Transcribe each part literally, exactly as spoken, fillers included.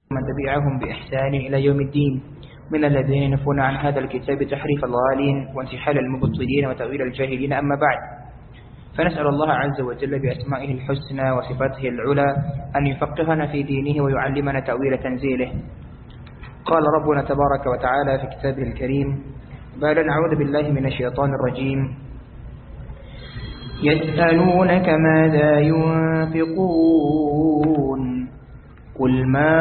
من تبعهم بإحسان إلى يوم الدين من الذين ينفون عن هذا الكتاب تحريف الغالين وانتحال المبطلين وتأويل الجاهلين. أما بعد، فنسأل الله عز وجل بأسمائه الحسنى وصفاته العلى أن يفقهنا في دينه ويعلمنا تأويل تنزيله. قال ربنا تبارك وتعالى في كتابه الكريم بعد نعوذ بالله من الشيطان الرجيم: يسألونك ماذا ينفقون قل ما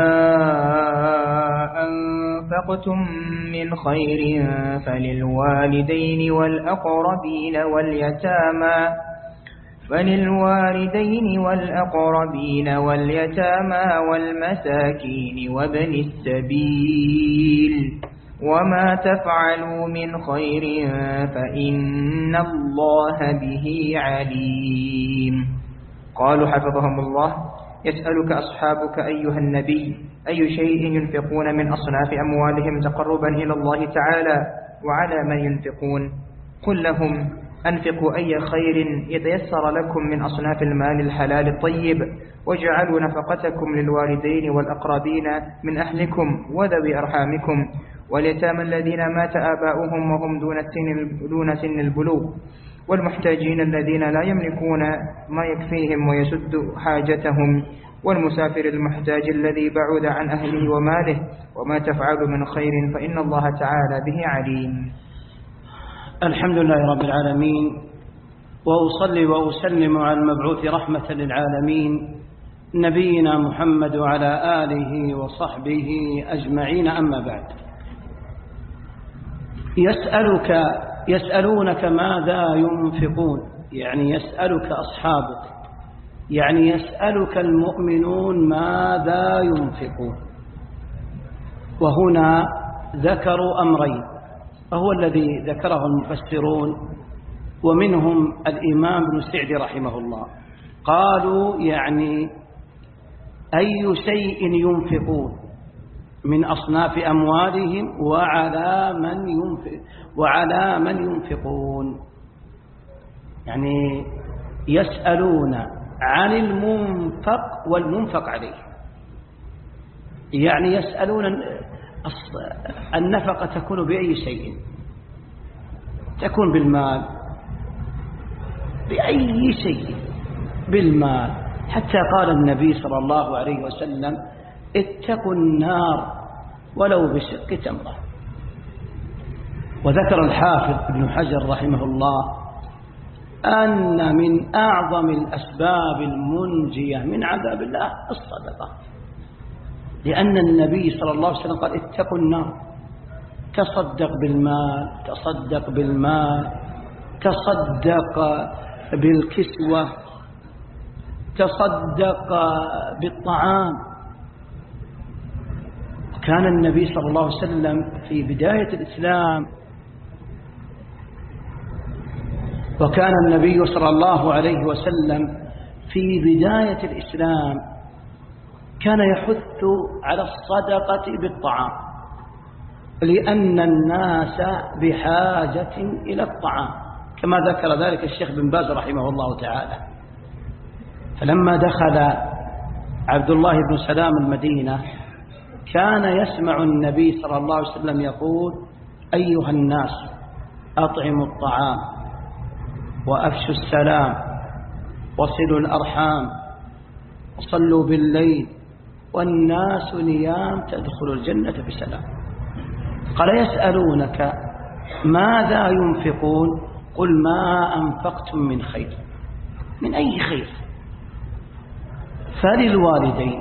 أنفقتم من خير فللوالدين والأقربين واليتامى فللوالدين والأقربين واليتامى والمساكين وابن السبيل وما تفعلوا من خير فإن الله به عليم. قالوا حفظهم الله: يسألك أصحابك أيها النبي أي شيء ينفقون من أصناف أموالهم تقربا إلى الله تعالى وعلى من ينفقون؟ قل لهم: أنفقوا أي خير يتيسر لكم من أصناف المال الحلال الطيب، واجعلوا نفقتكم للوالدين والأقربين من أهلكم وذوي أرحامكم واليتامى الذين مات آباؤهم وهم دون سن دون سن البلوغ، والمحتاجين الذين لا يملكون ما يكفيهم ويسد حاجتهم، والمسافر المحتاج الذي بعد عن أهله وماله، وما تفعل من خير فإن الله تعالى به عليم. الحمد لله رب العالمين، وأصلي وأسلم على المبعوث رحمة للعالمين نبينا محمد وعلى آله وصحبه أجمعين. أما بعد، يسألك يسألونك ماذا ينفقون، يعني يسألك أصحابك، يعني يسألك المؤمنون ماذا ينفقون. وهنا ذكروا أمرين، وهو الذي ذكره المفسرون ومنهم الإمام ابن سعدي رحمه الله. قالوا يعني أي شيء ينفقون من أصناف أموالهم وعلى من ينفق وعلى من ينفقون، يعني يسألون عن المنفق والمنفق عليه، يعني يسألون النفقة تكون بأي شيء، تكون بالمال، بأي شيء بالمال. حتى قال النبي صلى الله عليه وسلم: اتقوا النار ولو بشق تمرة. وذكر الحافظ ابن حجر رحمه الله أن من أعظم الأسباب المنجية من عذاب الله الصدقة، لأن النبي صلى الله عليه وسلم قال: اتقوا النار. تصدق بالمال، تصدق بالمال، تصدق بالكسوة، تصدق بالطعام. كان النبي صلى الله عليه وسلم في بداية الإسلام وكان النبي صلى الله عليه وسلم في بداية الإسلام كان يحث على الصدقة بالطعام، لأن الناس بحاجة إلى الطعام، كما ذكر ذلك الشيخ بن باز رحمه الله تعالى. فلما دخل عبد الله بن سلام المدينة كان يسمع النبي صلى الله عليه وسلم يقول: أيها الناس أطعموا الطعام وأفشوا السلام وصلوا الأرحام وصلوا بالليل والناس نيام تدخل الجنة بسلام. قال: يسألونك ماذا ينفقون قل ما أنفقتم من خير. من أي خير؟ فللوالدين.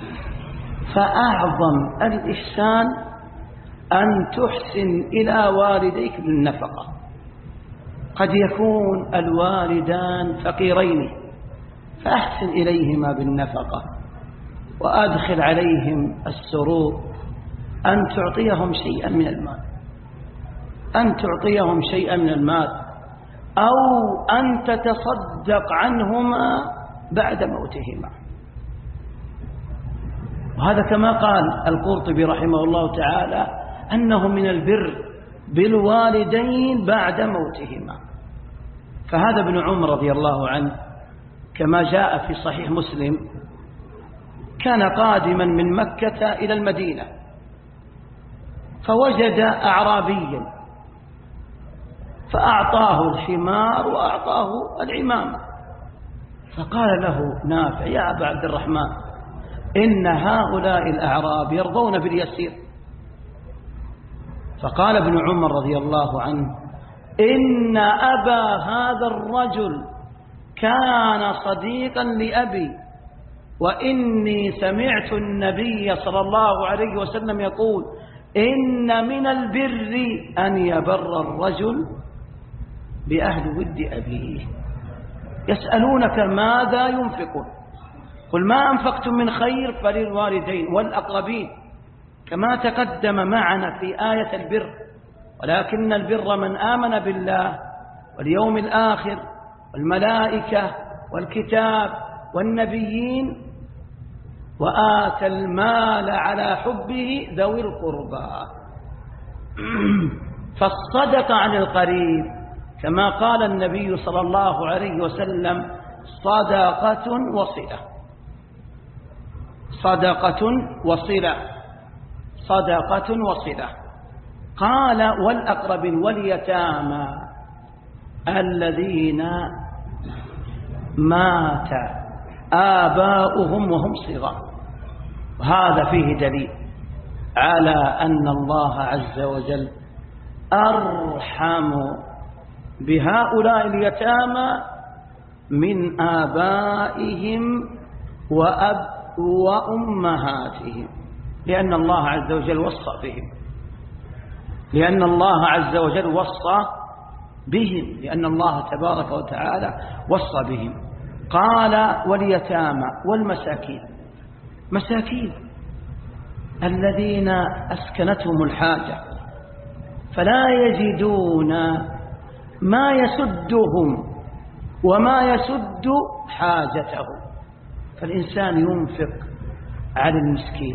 فأعظم الإحسان أن تحسن إلى والديك بالنفقة. قد يكون الوالدان فقيرين فأحسن إليهما بالنفقة، وأدخل عليهم السرور، أن تعطيهم شيئا من المال، أن تعطيهم شيئا من المال، أو أن تتصدق عنهما بعد موتهما. وهذا كما قال القرطبي رحمه الله تعالى أنه من البر بالوالدين بعد موتهما. فهذا ابن عمر رضي الله عنه كما جاء في صحيح مسلم كان قادما من مكة إلى المدينة فوجد أعرابيا فأعطاه الحمار وأعطاه العمامة، فقال له نافع: يا أبا عبد الرحمن، إن هؤلاء الأعراب يرضون باليسير. فقال ابن عمر رضي الله عنه: إن أبا هذا الرجل كان صديقا لأبي، وإني سمعت النبي صلى الله عليه وسلم يقول: إن من البر أن يبر الرجل بأهل ود أبيه. يسألونك ماذا ينفقون، قل ما أنفقتم من خير فللوالدين والأقربين، كما تقدم معنا في آية البر: ولكن البر من آمن بالله واليوم الآخر والملائكة والكتاب والنبيين وآتى المال على حبه ذوي القربى. فالصدقة عن القريب كما قال النبي صلى الله عليه وسلم: صدقة وصلة، صدقة وصلة، صدقة وصلة. قال: والأقربين واليتامى الذين مات آباؤهم وهم صغار. وهذا فيه دليل على أن الله عز وجل أرحم بهؤلاء اليتامى من آبائهم وأب وأمهاتهم، لأن الله عز وجل وصى بهم، لأن الله عز وجل وصى بهم، لأن الله تبارك وتعالى وصى بهم. قال: واليتامى والمساكين، مساكين الذين أسكنتهم الحاجة فلا يجدون ما يسدهم وما يسد حاجتهم، فالإنسان ينفق على المسكين.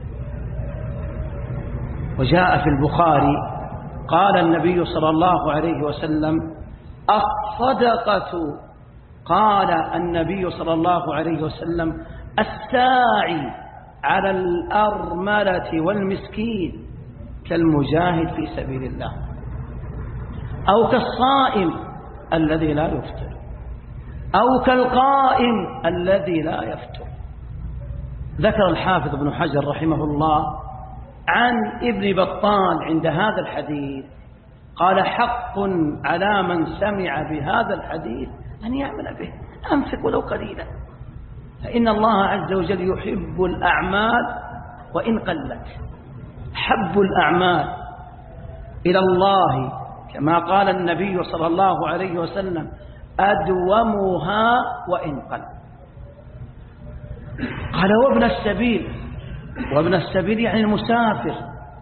وجاء في البخاري قال النبي صلى الله عليه وسلم: الصدقة، قال النبي صلى الله عليه وسلم: الساعي على الأرملة والمسكين كالمجاهد في سبيل الله، أو كالصائم الذي لا يفطر، أو كالقائم الذي لا يفطر. ذكر الحافظ ابن حجر رحمه الله عن ابن بطال عند هذا الحديث قال: حق على من سمع بهذا الحديث أن يعمل به، أنفق ولو قليلا، فإن الله عز وجل يحب الأعمال وإن قلت. حب الأعمال إلى الله كما قال النبي صلى الله عليه وسلم: أدومها وإن قل. قال: وابن السبيل، وابن السبيل يعني المسافر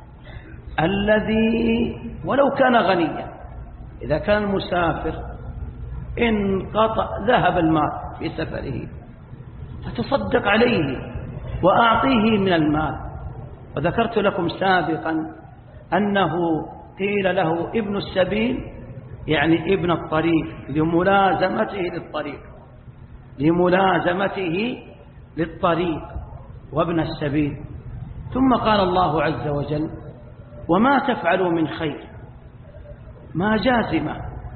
الذي ولو كان غنيا، إذا كان المسافر انقطع ذهب المال في سفره فتصدق عليه وأعطيه من المال. وذكرت لكم سابقا أنه قيل له ابن السبيل يعني ابن الطريق لملازمته للطريق، لملازمته للطريق وابن السبيل. ثم قال الله عز وجل: وما تفعلوا من خير، ما جازمة،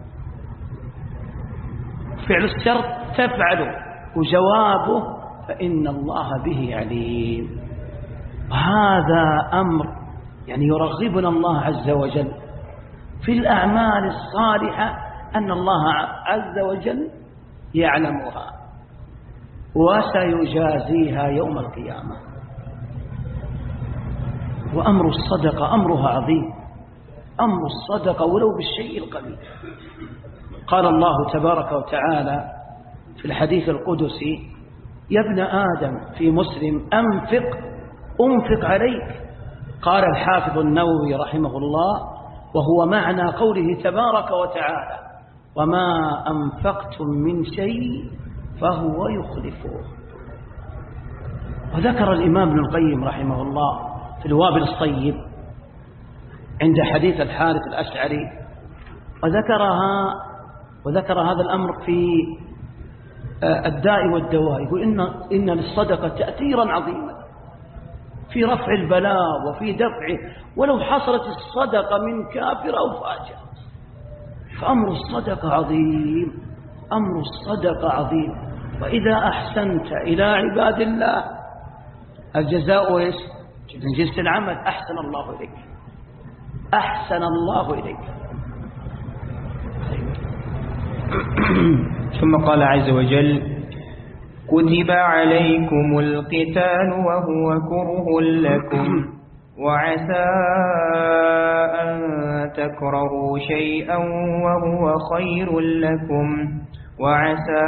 فعل الشرط تفعلوا، وجوابه فإن الله به عليم. وهذا أمر يعني يرغبنا الله عز وجل في الأعمال الصالحة، أن الله عز وجل يعلمها وسيجازيها يوم القيامة. وأمر الصدقة أمرها عظيم، أمر الصدقة ولو بالشيء القليل. قال الله تبارك وتعالى في الحديث القدسي: يا ابن آدم في مسلم أنفق أنفق عليك. قال الحافظ النووي رحمه الله: وهو معنى قوله تبارك وتعالى: وما أنفقتم من شيء فهو يخلفه. وذكر الإمام ابن القيم رحمه الله في الوابل الصيب عند حديث الحارث الأشعري، وذكرها وذكر هذا الأمر في الداء والدواء، يقول إن, إن للصدقة تأثيرا عظيما في رفع البلاء وفي دفعه، ولو حصلت الصدقة من كافر أو فاجر. فأمر الصدقة عظيم، أمر الصدقة عظيم. وإذا أحسنت إلى عباد الله الجزاء إيش؟ من جنس العمل. أحسن الله إليك، أحسن الله إليك. ثم قال عز وجل: كتب عليكم القتال وهو كره لكم وعسى أن تكرهوا شيئا وهو خير لكم وعسى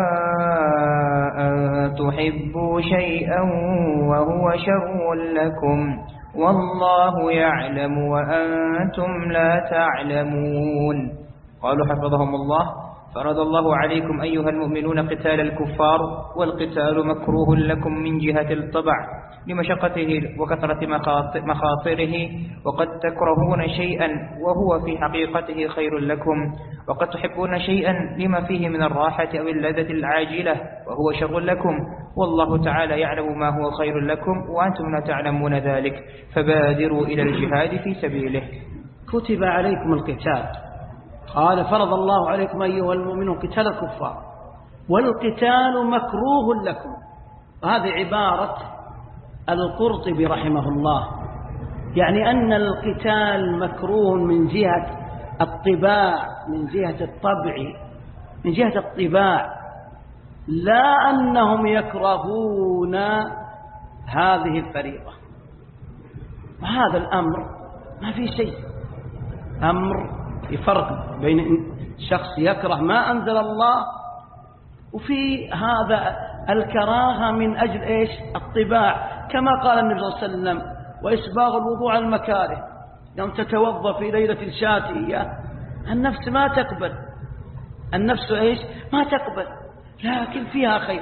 أن تحبوا شيئا وهو شر لكم والله يعلم وأنتم لا تعلمون. قالوا حفظهم الله: فرض الله عليكم أيها المؤمنون قتال الكفار، والقتال مكروه لكم من جهة الطبع لمشقته وكثرة مخاطره، وقد تكرهون شيئا وهو في حقيقته خير لكم، وقد تحبون شيئا لما فيه من الراحة أو اللذة العاجلة وهو شر لكم، والله تعالى يعلم ما هو خير لكم وأنتم لا تعلمون ذلك، فبادروا إلى الجهاد في سبيله. كتب عليكم القتال، قال فرض الله عليكم أيها المؤمنون قتال الكفار، والقتال مكروه لكم. هذه عبارة القرطبي رحمه الله، يعني أن القتال مكروه من جهة الطباع، من جهة الطبع، من جهة الطباع، لا أنهم يكرهون هذه الفريضة. وهذا الأمر ما في شيء، أمر يفرق بين شخص يكره ما أنزل الله، وفي هذا الكراهة من أجل إيش؟ الطباع، كما قال النبي صلى الله عليه وسلم: وإسباغ الوضوء على المكاره. يوم تتوضأ في ليلة الشاتية النفس ما تقبل، النفس إيش؟ ما تقبل، لكن فيها خير.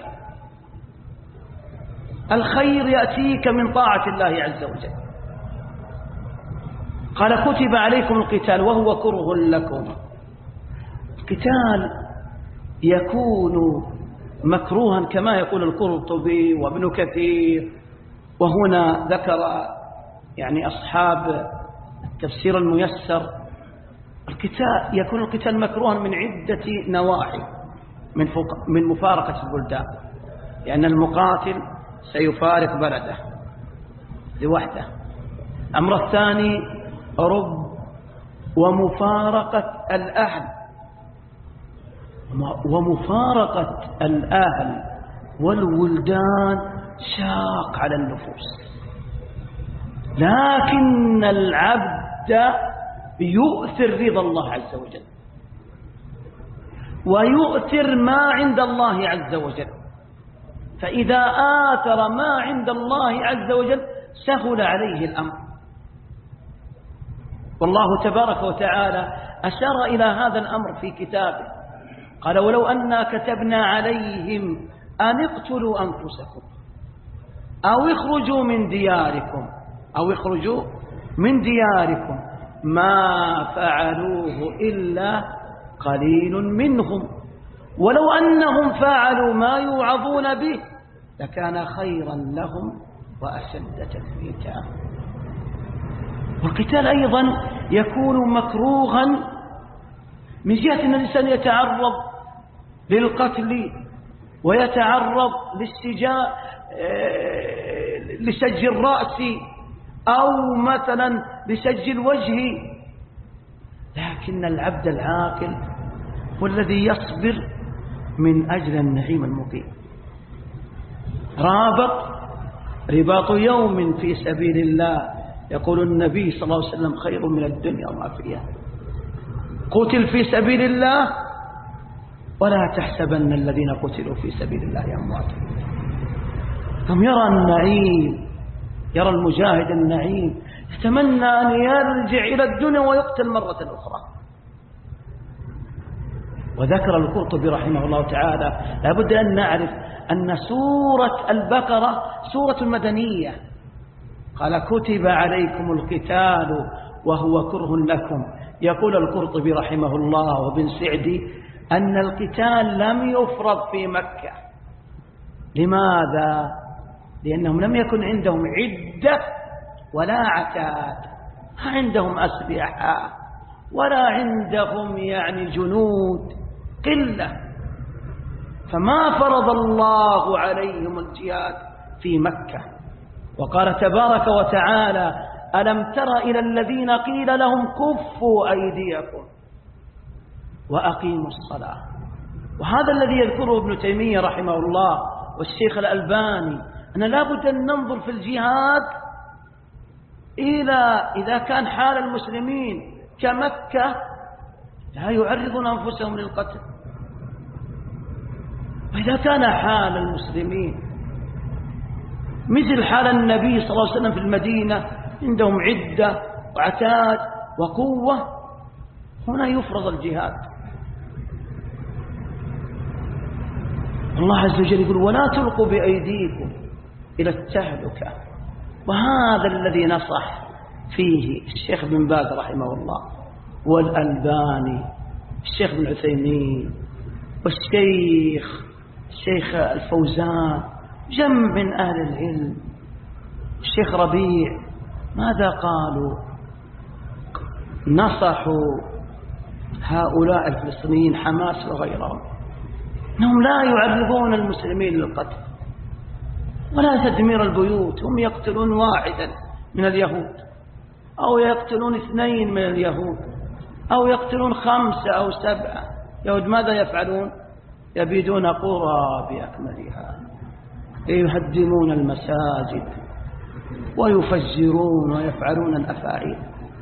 الخير يأتيك من طاعة الله عز وجل. قال: كتب عليكم القتال وهو كره لكم. القتال يكون مكروها كما يقول القرطبي وابن كثير، وهنا ذكر يعني أصحاب التفسير الميسر. القتال يكون القتال مكروها من عدة نواحي، من من مفارقة البلدان، لأن المقاتل سيفارق بلده لوحده. الأمر الثاني رب ومفارقة الأهل، ومفارقة الأهل والولدان شاق على النفوس، لكن العبد يؤثر رضا الله عز وجل ويؤثر ما عند الله عز وجل، فإذا آثر ما عند الله عز وجل سهل عليه الأمر. والله تبارك وتعالى أشار إلى هذا الأمر في كتابه، قال: ولو أنا كتبنا عليهم أن اقتلوا أنفسكم أو اخرجوا من دياركم أو اخرجوا من دياركم ما فعلوه إلا قليل منهم ولو أنهم فعلوا ما يوعظون به لكان خيرا لهم وأشد تثبيتا. والقتال أيضا يكون مكروها من جهة أن الإنسان يتعرض للقتل ويتعرض للسجاء لسج الرأس أو مثلا لسج الوجه، لكن العبد العاقل هو الذي يصبر من أجل النعيم المقيم. رابط رباط يوم في سبيل الله، يقول النبي صلى الله عليه وسلم: خير من الدنيا وما فيها. قتل في سبيل الله، ولا تحسبن الذين قتلوا في سبيل الله أموات. هم يرى النعيم، يرى المجاهد النعيم، يتمنى أن يرجع إلى الدنيا ويقتل مرة أخرى. وذكر القرطبي رحمه الله تعالى: لابد أن نعرف أن سورة البقرة سورة مدنية. قال: كتب عليكم القتال وهو كره لكم. يقول القرطبي رحمه الله وابن سعدي: أن القتال لم يفرض في مكة. لماذا؟ لأنهم لم يكن عندهم عدة ولا عتاد، ما عندهم أسلحة ولا عندهم يعني جنود، قلة، فما فرض الله عليهم الجهاد في مكة. وقال تبارك وتعالى: ألم تر إلى الذين قيل لهم كفوا أيديكم وأقيموا الصلاة. وهذا الذي يذكره ابن تيمية رحمه الله والشيخ الألباني، أن لا بد أن ننظر في الجهاد إلى إذا كان حال المسلمين كمكة لا يعرضون أنفسهم للقتل، وإذا كان حال المسلمين مثل حال النبي صلى الله عليه وسلم في المدينة عندهم عدة وعتاد وقوة، هنا يفرض الجهاد. الله عز وجل يقول: ولا تلقوا بأيديكم إلى التهلكة. وهذا الذي نصح فيه الشيخ بن باز رحمه الله والألباني، الشيخ بن عثيمين، والشيخ الشيخ الفوزان، جمع من أهل العلم، الشيخ ربيع. ماذا قالوا؟ نصحوا هؤلاء الفلسطينيين حماس وغيرهم أنهم لا يعرضون المسلمين للقتل ولا تدمير البيوت. هم يقتلون واحدا من اليهود أو يقتلون اثنين من اليهود أو يقتلون خمسة أو سبعة يهود، ماذا يفعلون؟ يبيدون قرى بأكملها، يهدمون المساجد ويفجرون ويفعلون الأفاعيل.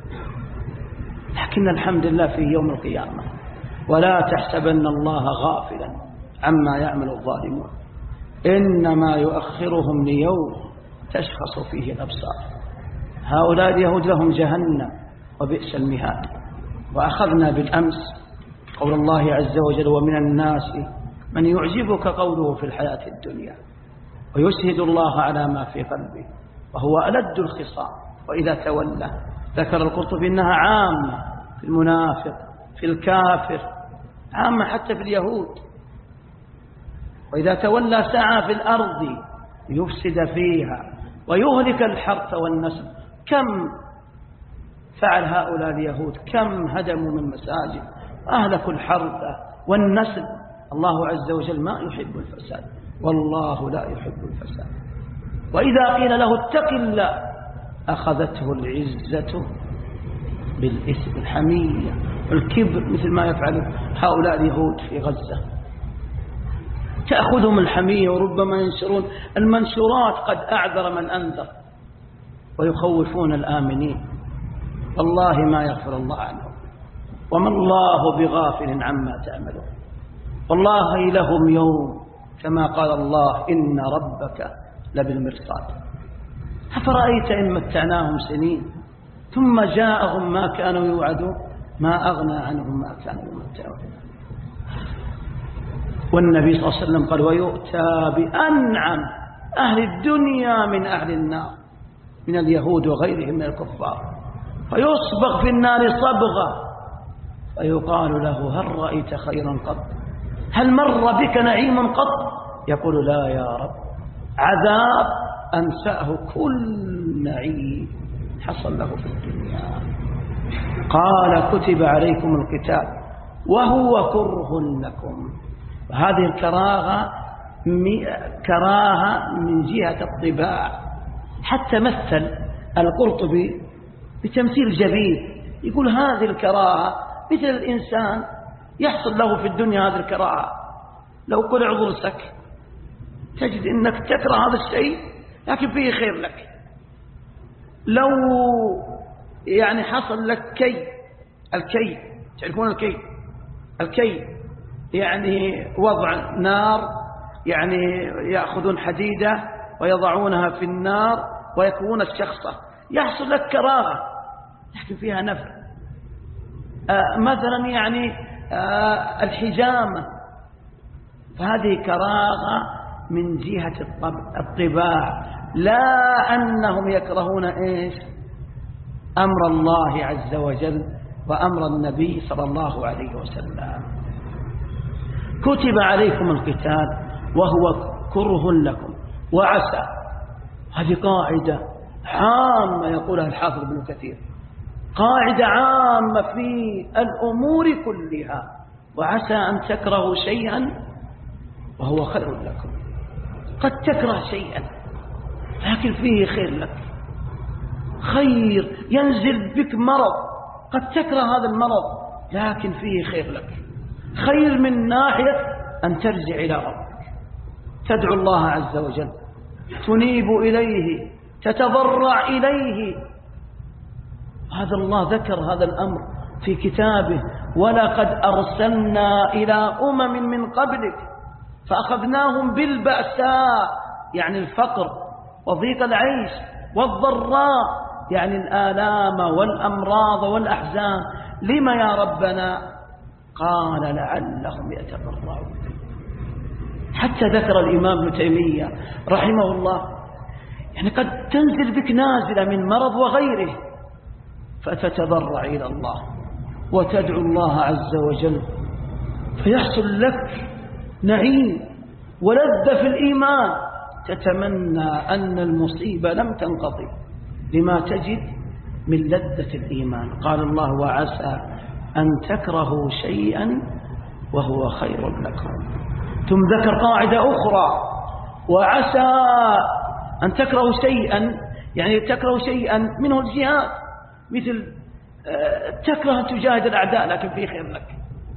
لكن الحمد لله في يوم القيامة: ولا تحسبن الله غافلا عما يعمل الظالمون إنما يؤخرهم ليوم تشخص فيه الأبصار. هؤلاء اليهود لهم جهنم وبئس المهاد. وأخذنا بالأمس قول الله عز وجل: ومن الناس من يعجبك قوله في الحياة الدنيا ويشهد الله على ما في قلبه وهو ألد الخصام وإذا تولى. ذكر القرطبي إنها عامة في المنافق، في الكافر، عامة حتى في اليهود. وإذا تولى سعى في الأرض يفسد فيها ويهلك الحرث والنسل. كم فعل هؤلاء اليهود، كم هدموا من مساجد أهلكوا الحرث والنسل. الله عز وجل ما يحب الفساد، والله لا يحب الفساد. وإذا قيل له اتق الله أخذته العزة بالإثم، الحمية والكبر، مثل ما يفعل هؤلاء اليهود في غزة. تأخذهم الحمية وربما ينشرون المنشورات قد أعذر من أنذر ويخوفون الآمنين. والله ما يغفر الله عنهم، وما الله بغافل عما تعملون. والله لهم يوم كما قال الله: إن ربك لبالمرصاد. أفرأيت إن متعناهم سنين ثم جاءهم ما كانوا يوعدون ما أغنى عنهم ما كانوا يمتعون. والنبي صلى الله عليه وسلم قال: ويؤتى بأنعم أهل الدنيا من أهل النار من اليهود وغيرهم من الكفار، فيصبغ في النار صبغة فيقال له: هل رأيت خيرا قط؟ هل مر بك نعيم قط؟ يقول: لا يا رب، عذاب أنسأه كل نعيم حصل له في الدنيا. قال: كتب عليكم القتال وهو كره لكم. وهذه الكراهة كراهة من جهة الطباع. حتى مثل القرطبي بتمثيل جميل، يقول: هذه الكراهة مثل الإنسان يحصل له في الدنيا هذه الكراهة، لو قلع ضرسك تجد أنك تكره هذا الشيء لكن فيه خير لك. لو يعني حصل لك كي، الكي تعرفون الكي، الكي يعني وضع نار، يعني يأخذون حديدة ويضعونها في النار ويكون الشخصة، يحصل لك كراهة لكن فيها نفع. آه مثلا يعني آه الحجامة، فهذه كراهة من جهة الطباع، لا أنهم يكرهون إيش؟ أمر الله عز وجل وأمر النبي صلى الله عليه وسلم. كتب عليكم القتال وهو كره لكم وعسى. هذه قاعدة عامة يقولها الحافظ ابن كثير، قاعدة عامة في الأمور كلها. وعسى أن تكرهوا شيئا وهو خير لكم. قد تكره شيئا لكن فيه خير لك، خير ينزل بك مرض، قد تكره هذا المرض لكن فيه خير لك. خير من ناحية أن ترجع إلى ربك، تدعو الله عز وجل، تنيب إليه، تتضرع إليه. هذا الله ذكر هذا الأمر في كتابه: ولقد أرسلنا إلى أمم من قبلك فأخذناهم بالبأساء يعني الفقر وضيق العيش، والضراء يعني الآلام والأمراض والأحزان. لما يا ربنا؟ قال لعلهم يتضرعون. حتى ذكر الإمام ابن تيمية رحمه الله يعني قد تنزل بك نازلة من مرض وغيره فتتضرع إلى الله وتدعو الله عز وجل، فيحصل لك نعيم ولذة في الإيمان، تتمنى أن المصيبة لم تنقضي لما تجد من لذة الإيمان. قال الله: وعسى أن تكرهوا شيئا وهو خير لكم. ثم ذكر قاعدة أخرى: وعسى أن تكرهوا شيئا يعني تكرهوا شيئا منه الجهاد، مثل تكره أن تجاهد الأعداء لكن فيه خير لك،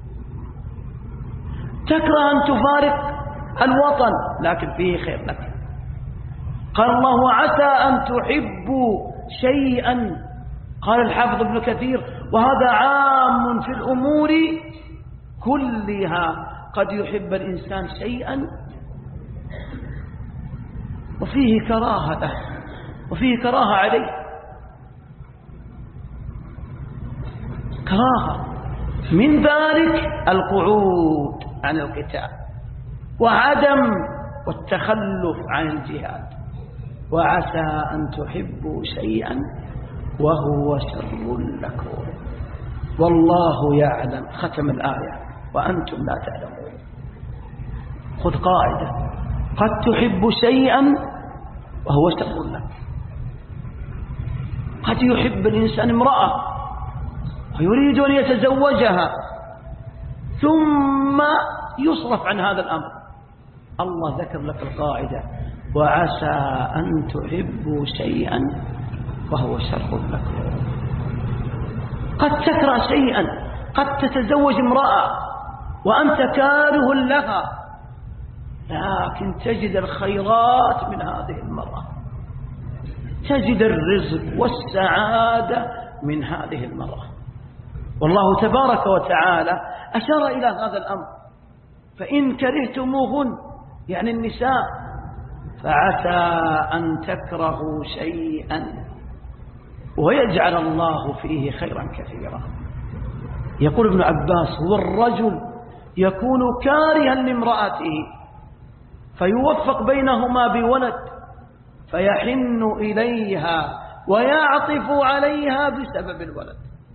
تكره أن تفارق الوطن لكن فيه خير لك. قال الله: وعسى أن تحبوا شيئا. قال الحافظ ابن كثير: وهذا عام في الأمور كلها. قد يحب الإنسان شيئا وفيه كراهة له وفيه كراهة عليه، كراهة من ذلك القعود عن القتال وعدم والتخلف عن الجهاد. وعسى أن تحبوا شيئا وهو شر لكم والله يعلم. ختم الآية: وأنتم لا تعلمون. خذ قاعدة: قد تحب شيئا وهو شر لك. قد يحب الإنسان امرأة ويريد أن يتزوجها ثم يصرف عن هذا الأمر. الله ذكر لك القاعدة: وعسى أن تحبوا شيئا وهو شر لكم. قد تكره شيئا، قد تتزوج امرأة وأنت كاره لها لكن تجد الخيرات من هذه المرأة، تجد الرزق والسعادة من هذه المرأة. والله تبارك وتعالى أشار إلى هذا الأمر: فإن كرهتموهن يعني النساء فعسى أن تكرهوا شيئا ويجعل الله فيه خيرا كثيرا. يقول ابن عباس: هو الرجل يكون كارها لامرأته فيوفق بينهما بولد فيحن إليها ويعطف عليها بسبب الولد،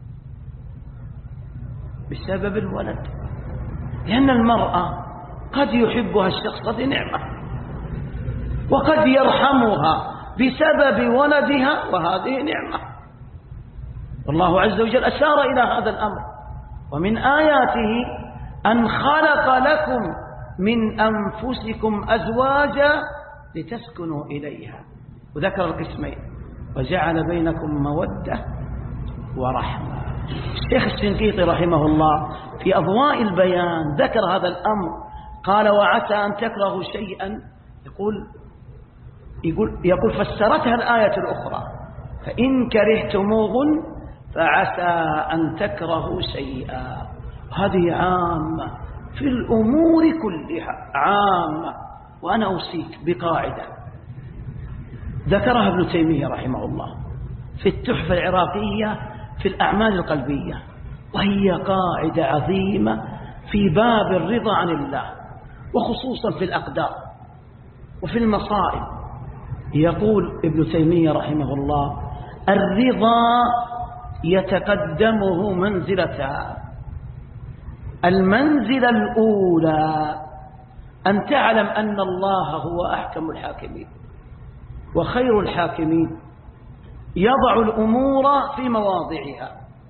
بسبب الولد، لأن المرأة قد يحبها الشخص هذه نعمة وقد يرحمها بسبب ولدها وهذه نعمة. والله عز وجل أشار إلى هذا الأمر: ومن آياته أن خلق لكم من أنفسكم أزواجا لتسكنوا إليها، وذكر القسمين: وجعل بينكم مودة ورحمة. الشيخ الشنقيطي رحمه الله في أضواء البيان ذكر هذا الأمر، قال: وعسى أن تكرهوا شيئا، يقول يقول يقول فسرتها الآية الأخرى: فإن كرهتموهن فعسى أن تكرهوا شيئا. هذه عامة في الأمور كلها، عامة. وأنا أوصيك بقاعدة ذكرها ابن تيمية رحمه الله في التحفة العراقية في الأعمال القلبية، وهي قاعدة عظيمة في باب الرضا عن الله وخصوصا في الأقدار وفي المصائب. يقول ابن تيمية رحمه الله: الرضا يتقدمه منزلتان: المنزلة الأولى أن تعلم أن الله هو أحكم الحاكمين وخير الحاكمين، يضع الأمور في مواضعها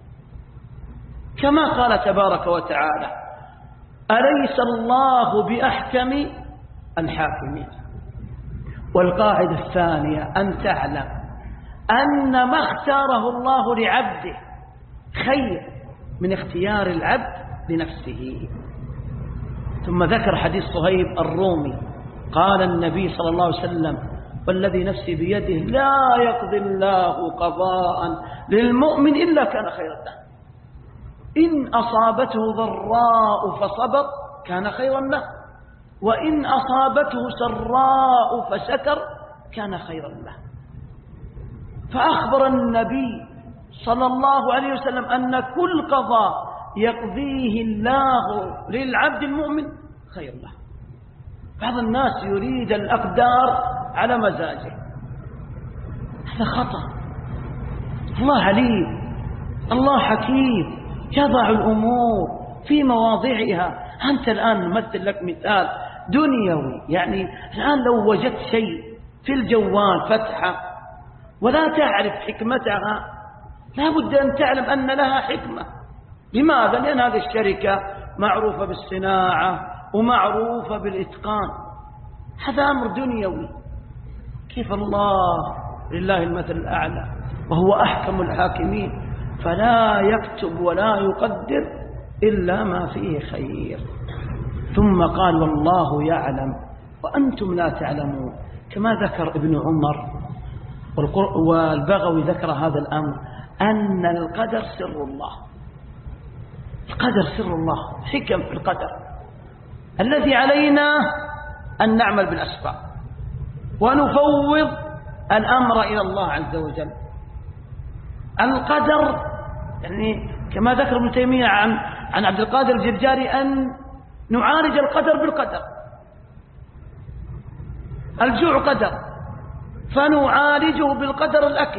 كما قال تبارك وتعالى: أليس الله بأحكم الحاكمين. والقاعدة الثانية أن تعلم أن ما اختاره الله لعبده خير من اختيار العبد لنفسه. ثم ذكر حديث صهيب الرومي قال النبي صلى الله عليه وسلم: والذي نفسي بيده لا يقضي الله قضاء للمؤمن إلا كان خيرا له، إن أصابته ضراء فصبر كان خيرا له، وإن أصابته سراء فشكر كان خيرا له. فأخبر النبي صلى الله عليه وسلم أن كل قضاء يقضيه الله للعبد المؤمن خير له. بعض الناس يريد الأقدار على مزاجه، هذا خطأ. الله عليم، الله حكيم، يضع الأمور في مواضعها. أنت الآن نمثل لك مثال دنيوي، يعني الآن لو وجدت شيء في الجوال فتحة ولا تعرف حكمتها، لا بد أن تعلم أن لها حكمة. لماذا؟ لأن هذه الشركة معروفة بالصناعة ومعروفة بالإتقان، هذا أمر دنيوي. كيف الله لله المثل الأعلى وهو أحكم الحاكمين، فلا يكتب ولا يقدر إلا ما فيه خير. ثم قال: والله يعلم وأنتم لا تعلمون، كما ذكر ابن عمر والبغوي ذكر هذا الأمر، أن القدر سر الله. القدر سر الله، حكم في القدر، الذي علينا أن نعمل بالأسباب ونفوض الأمر إلى الله عز وجل. القدر يعني كما ذكر ابن تيمية عن عن عبد القادر الجرجاري أن نعالج القدر بالقدر. الجوع قدر فنعالجه بالقدر، الأكل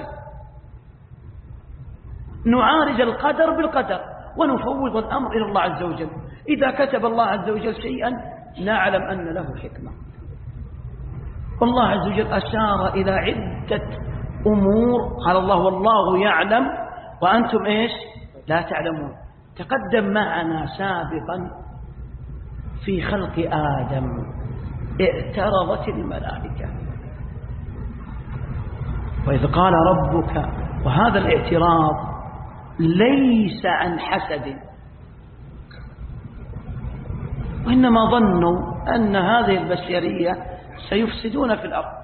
نعالج القدر بالقدر ونفوض الأمر إلى الله عز وجل. إذا كتب الله عز وجل شيئا نعلم أن له حكمة. والله عز وجل أشار إلى عدة أمور، قال الله: والله يعلم وأنتم إيش لا تعلمون. تقدم معنا سابقا في خلق آدم اعترضت الملائكة، وإذ قال ربك، وهذا الاعتراض ليس عن حسد، وإنما ظنوا أن هذه البشرية سيفسدون في الأرض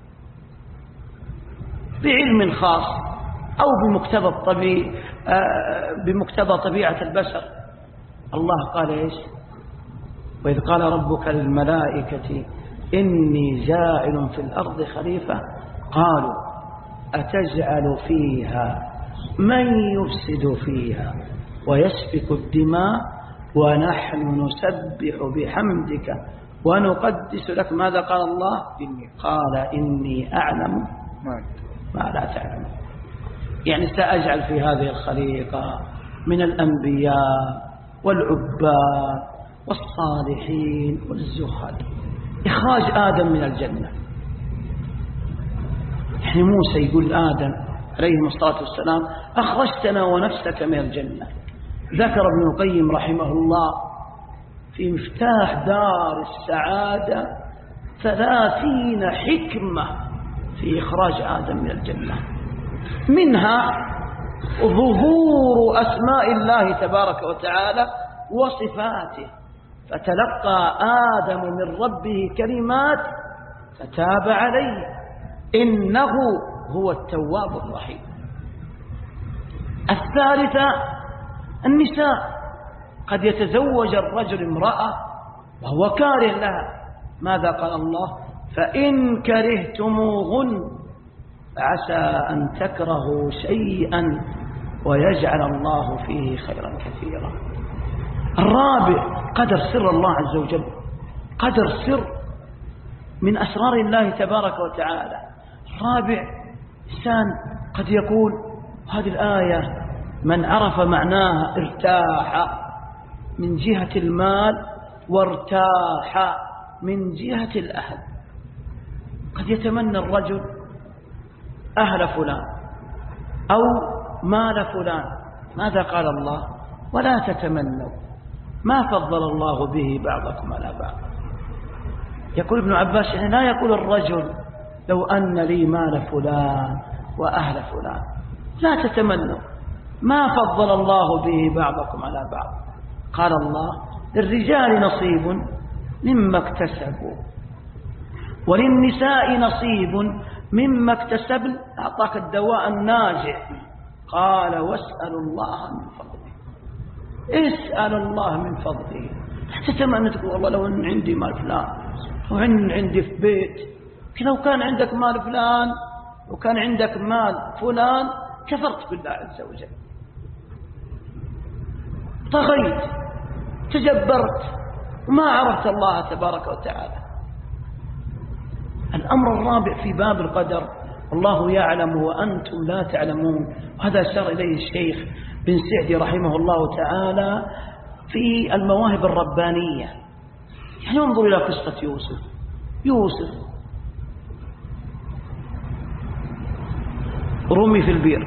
بعلم خاص أو بمقتضى الطبيعة بمقتضى طبيعة البشر. الله قال إيش؟ وإذ قال ربك للملائكة إني جاعل في الأرض خليفة قالوا أتجعل فيها من يفسد فيها ويسفك الدماء ونحن نسبح بحمدك ونقدس لك. ماذا قال الله؟ قال إني أعلم ما لا تعلم. يعني سأجعل في هذه الخليقة من الأنبياء والعباد والصالحين والزهد إخراج آدم من الجنة. يعني موسى يقول آدم عليه الصلاة والسلام: أخرجتنا ونفسك من الجنة. ذكر ابن القيم رحمه الله في مفتاح دار السعادة ثلاثين حكمة في إخراج آدم من الجنة، منها ظهور أسماء الله تبارك وتعالى وصفاته، فتلقى آدم من ربه كلمات فتاب عليه إنه هو التواب الرحيم. الثالثة النساء، قد يتزوج الرجل امرأة وهو كاره لها، ماذا قال الله؟ فإن كرهتموهن عسى أن تكرهوا شيئا ويجعل الله فيه خيرا كثيرا. الرابع قدر سر الله عز وجل، قدر سر من أسرار الله تبارك وتعالى. الرابع إنسان قد يقول هذه الآية من عرف معناها ارتاح، من جهة المال وارتاح من جهة الأهل. قد يتمنى الرجل أهل فلان أو مال فلان، ماذا قال الله؟ ولا تتمنوا ما فضل الله به بعضكم على بعض. يقول ابن عباس يعني لا يقول الرجل لو أن لي مال فلان وأهل فلان، لا تتمنوا ما فضل الله به بعضكم على بعض. قال الله للرجال نصيب مما اكتسبوا وللنساء نصيب مما اكتسبن. أعطاك الدواء الناجع، قال واسألوا الله من فضله. اسأل الله من فضله. تتمنى تقول والله لو أن عندي مال فلان وأن عندي في بيت، لو كان عندك مال فلان وكان عندك مال فلان كفرت بالله عز وجل، طغيت، تجبرت وما عرفت الله تبارك وتعالى. الأمر الرابع في باب القدر، الله يعلم وأنتم لا تعلمون، وهذا أشار إليه الشيخ بن سعدي رحمه الله تعالى في المواهب الربانية. يعني انظر إلى قصة يوسف. يوسف رمي في البير،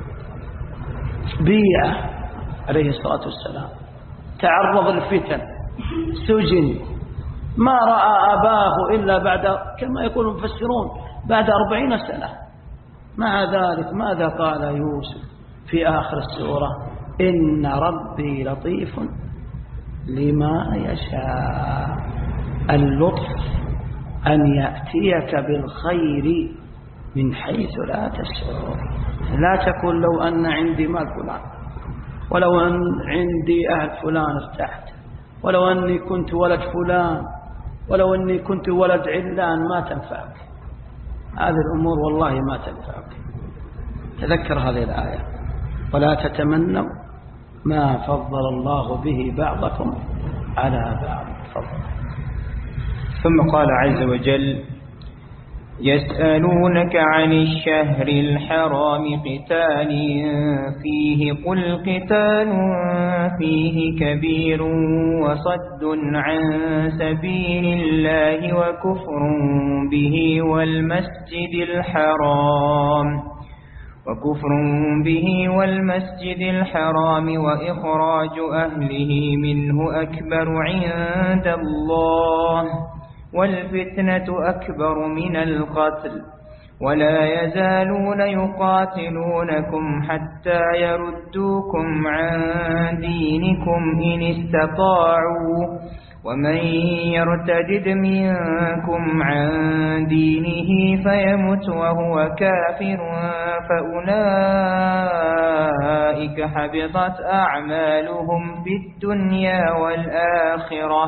بيع عليه الصلاة والسلام، تعرض للفتن، سجن، ما رأى أباه إلا بعد كما يقول المفسرون بعد أربعين سنة. مع ذلك ماذا قال يوسف في آخر السورة؟ إن ربي لطيف لما يشاء. اللطف أن يأتيك بالخير من حيث لا تشعر. لا تقول لو أن عندي مال فلان، ولو أن عندي أهل فلان ارتحت، ولو أني كنت ولد فلان، ولو أني كنت ولد علان، ما تنفعك هذه الأمور، والله ما تنفعك. تذكر هذه الآية، ولا تتمنوا ما فضل الله به بعضكم على بعض. فضل. ثم قال عز وجل يسألونك عن الشهر الحرام قتال فيه قل قتال فيه كبير وصد عن سبيل الله وكفر به والمسجد الحرام وكفر به والمسجد الحرام وإخراج أهله منه أكبر عند الله والفتنة أكبر من القتل ولا يزالون يقاتلونكم حتى يردوكم عن دينكم إن استطاعوا ومن يرتدد منكم عن دينه فيمت وهو كافر فأولئك حبطت أعمالهم في الدنيا والآخرة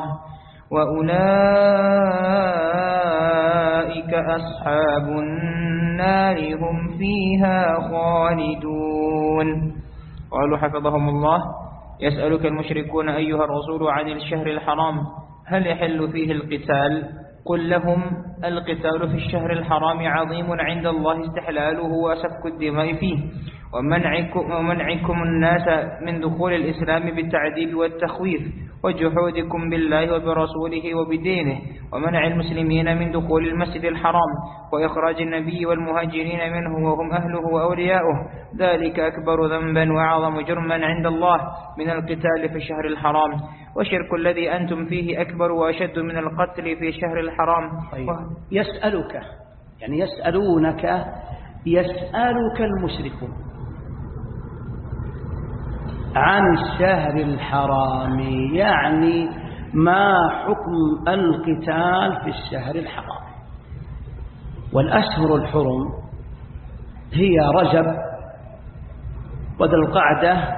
وأولئك أصحاب النار هم فيها خالدون. قالوا حفظهم الله يسألك المشركون أيها الرسول عن الشهر الحرام هل يحل فيه القتال؟ قل لهم القتال في الشهر الحرام عظيم عند الله استحلاله وسفك الدماء فيه ومنعكم, ومنعكم الناس من دخول الإسلام بالتعذيب والتخويف وجحودكم بالله وبرسوله وبدينه ومنع المسلمين من دخول المسجد الحرام وإخراج النبي والمهاجرين منه وهم أهله وأولياؤه ذلك أكبر ذنبا وأعظم جرما عند الله من القتال في الشهر الحرام والشرك الذي أنتم فيه أكبر وأشد من القتل في الشهر الحرام. طيب. يسألك يعني يسألونك يسألك المشركون عن الشهر الحرام، يعني ما حكم القتال في الشهر الحرام. والأشهر الحرم هي رجب وذو القعدة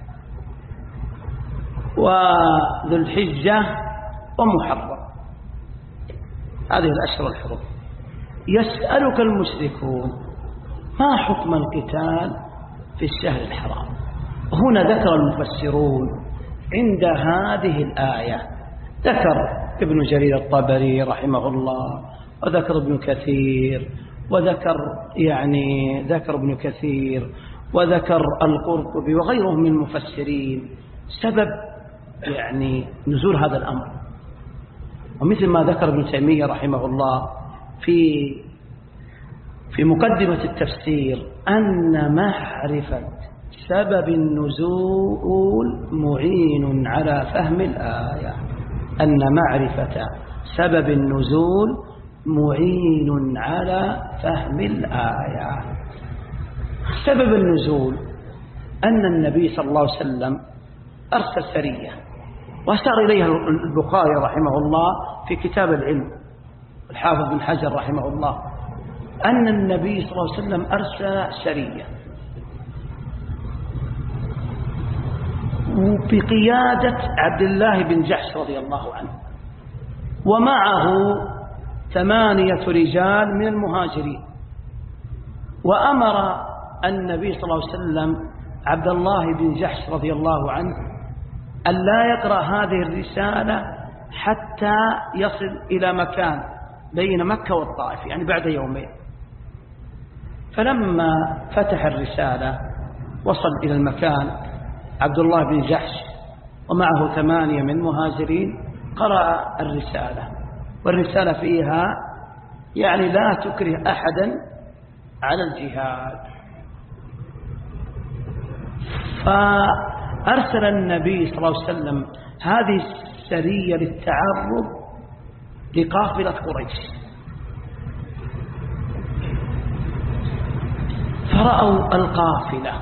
وذو الحجة ومحرم، هذه الأشهر الحرم. يسألك المشركون ما حكم القتال في الشهر الحرام. هنا ذكر المفسرون عند هذه الآية، ذكر ابن جرير الطبري رحمه الله وذكر ابن كثير وذكر يعني ذكر ابن كثير وذكر القرطبي وغيرهم من المفسرين سبب يعني نزول هذا الأمر. ومثل ما ذكر ابن تيمية رحمه الله في في مقدمة التفسير أن معرفة سبب النزول معين على فهم الآية، أن معرفة سبب النزول معين على فهم الآية. سبب النزول أن النبي صلى الله عليه وسلم أرسل سرية، وأشار إليها البخاري رحمه الله في كتاب العلم، الحافظ بن حجر رحمه الله، أن النبي صلى الله عليه وسلم أرسل سرية بقيادة عبد الله بن جحش رضي الله عنه، ومعه ثمانية رجال من المهاجرين. وأمر النبي صلى الله عليه وسلم عبد الله بن جحش رضي الله عنه أن لا يقرأ هذه الرسالة حتى يصل إلى مكان بين مكة والطائف، يعني بعد يومين. فلما فتح الرسالة وصل إلى المكان عبد الله بن جحش ومعه ثمانية من مهاجرين، قرأ الرسالة، والرسالة فيها يعني لا تكره أحدا على الجهاد. فأرسل النبي صلى الله عليه وسلم هذه السرية للتعرض لقافلة قريش، فرأوا القافلة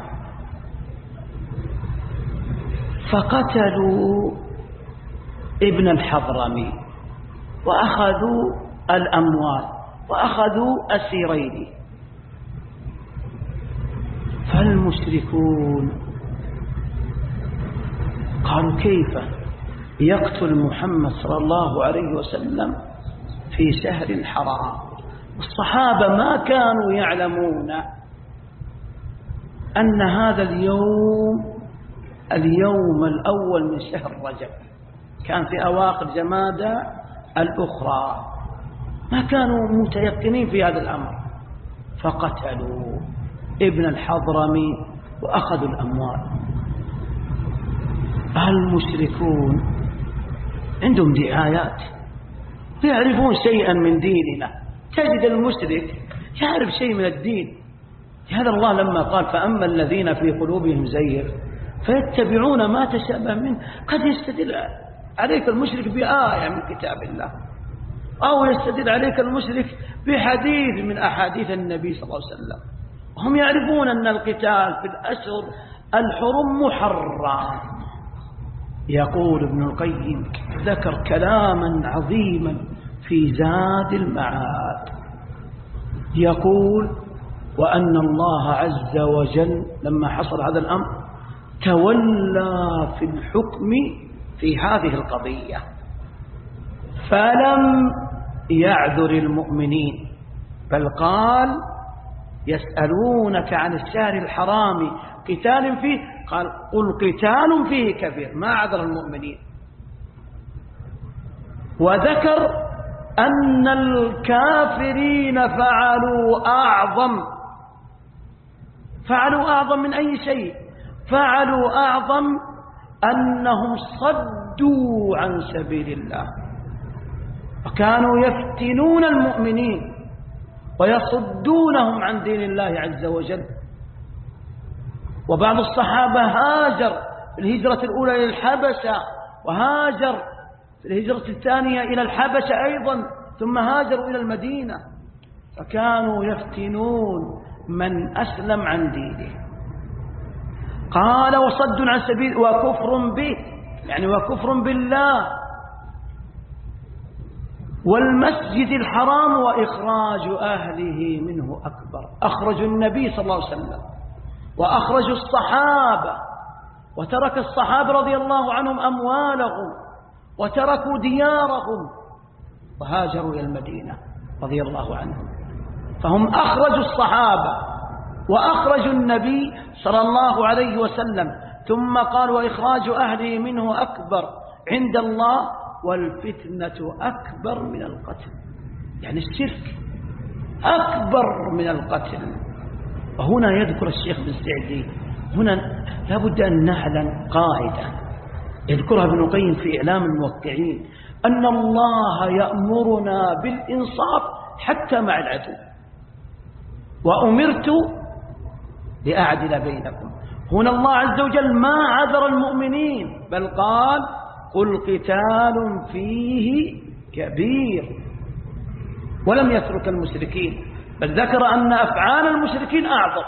فقتلوا ابن الحضرمي وأخذوا الأموال وأخذوا أسيرين. فالمشركون قالوا كيف يقتل محمد صلى الله عليه وسلم في شهر حرام؟ الصحابة ما كانوا يعلمون أن هذا اليوم اليوم الأول من شهر رجب، كان في أواخر جمادى الأخرى، ما كانوا متيقنين في هذا الأمر. فقتلوا ابن الحضرمي وأخذوا الأموال. المشركون عندهم دعايات، يعرفون شيئا من ديننا. تجد المشرك يعرف شيء من الدين. هذا الله لما قال فأما الذين في قلوبهم زيغ فيتبعون ما تشابه منه، قد يستدل عليك المشرك بآية من كتاب الله، أو يستدل عليك المشرك بحديث من أحاديث النبي صلى الله عليه وسلم. هم يعرفون أن القتال في الأشهر الحرم محرم. يقول ابن القيم ذكر كلاما عظيما في زاد المعاد، يقول وأن الله عز وجل لما حصل هذا الأمر تولى في الحكم في هذه القضية، فلم يعذر المؤمنين، بل قال يسألونك عن الشهر الحرام قتال فيه، قال قل قتال فيه كبير، ما عذر المؤمنين. وذكر أن الكافرين فعلوا أعظم فعلوا أعظم من أي شيء، فعلوا أعظم أنهم صدوا عن سبيل الله، وكانوا يفتنون المؤمنين ويصدونهم عن دين الله عز وجل. وبعض الصحابة هاجر في الهجرة الأولى إلى الحبشة، وهاجر في الهجرة الثانية إلى الحبشة أيضا، ثم هاجروا إلى المدينة، فكانوا يفتنون من أسلم عن دينه. قال وصد عن سبيل وكفر به، يعني وكفر بالله والمسجد الحرام وإخراج أهله منه أكبر. أخرجوا النبي صلى الله عليه وسلم وأخرجوا الصحابة، وترك الصحابة رضي الله عنهم أموالهم وتركوا ديارهم وهاجروا إلى المدينة رضي الله عنهم. فهم أخرجوا الصحابة وأخرجوا النبي صلى الله عليه وسلم، ثم قال وإخراج أهله منه أكبر عند الله والفتنة أكبر من القتل، يعني الشرك أكبر من القتل. وهنا يذكر الشيخ بالسعدي هنا لابد أن نعلم قاعدة، يذكرها ابن القيم في إعلام الموقعين أن الله يأمرنا بالإنصاف حتى مع العدو، وأمرت لأعدل بينكم. هنا الله عز وجل ما عذر المؤمنين، بل قال قل قتال فيه كبير، ولم يترك المشركين، بل ذكر أن أفعال المشركين أعظم.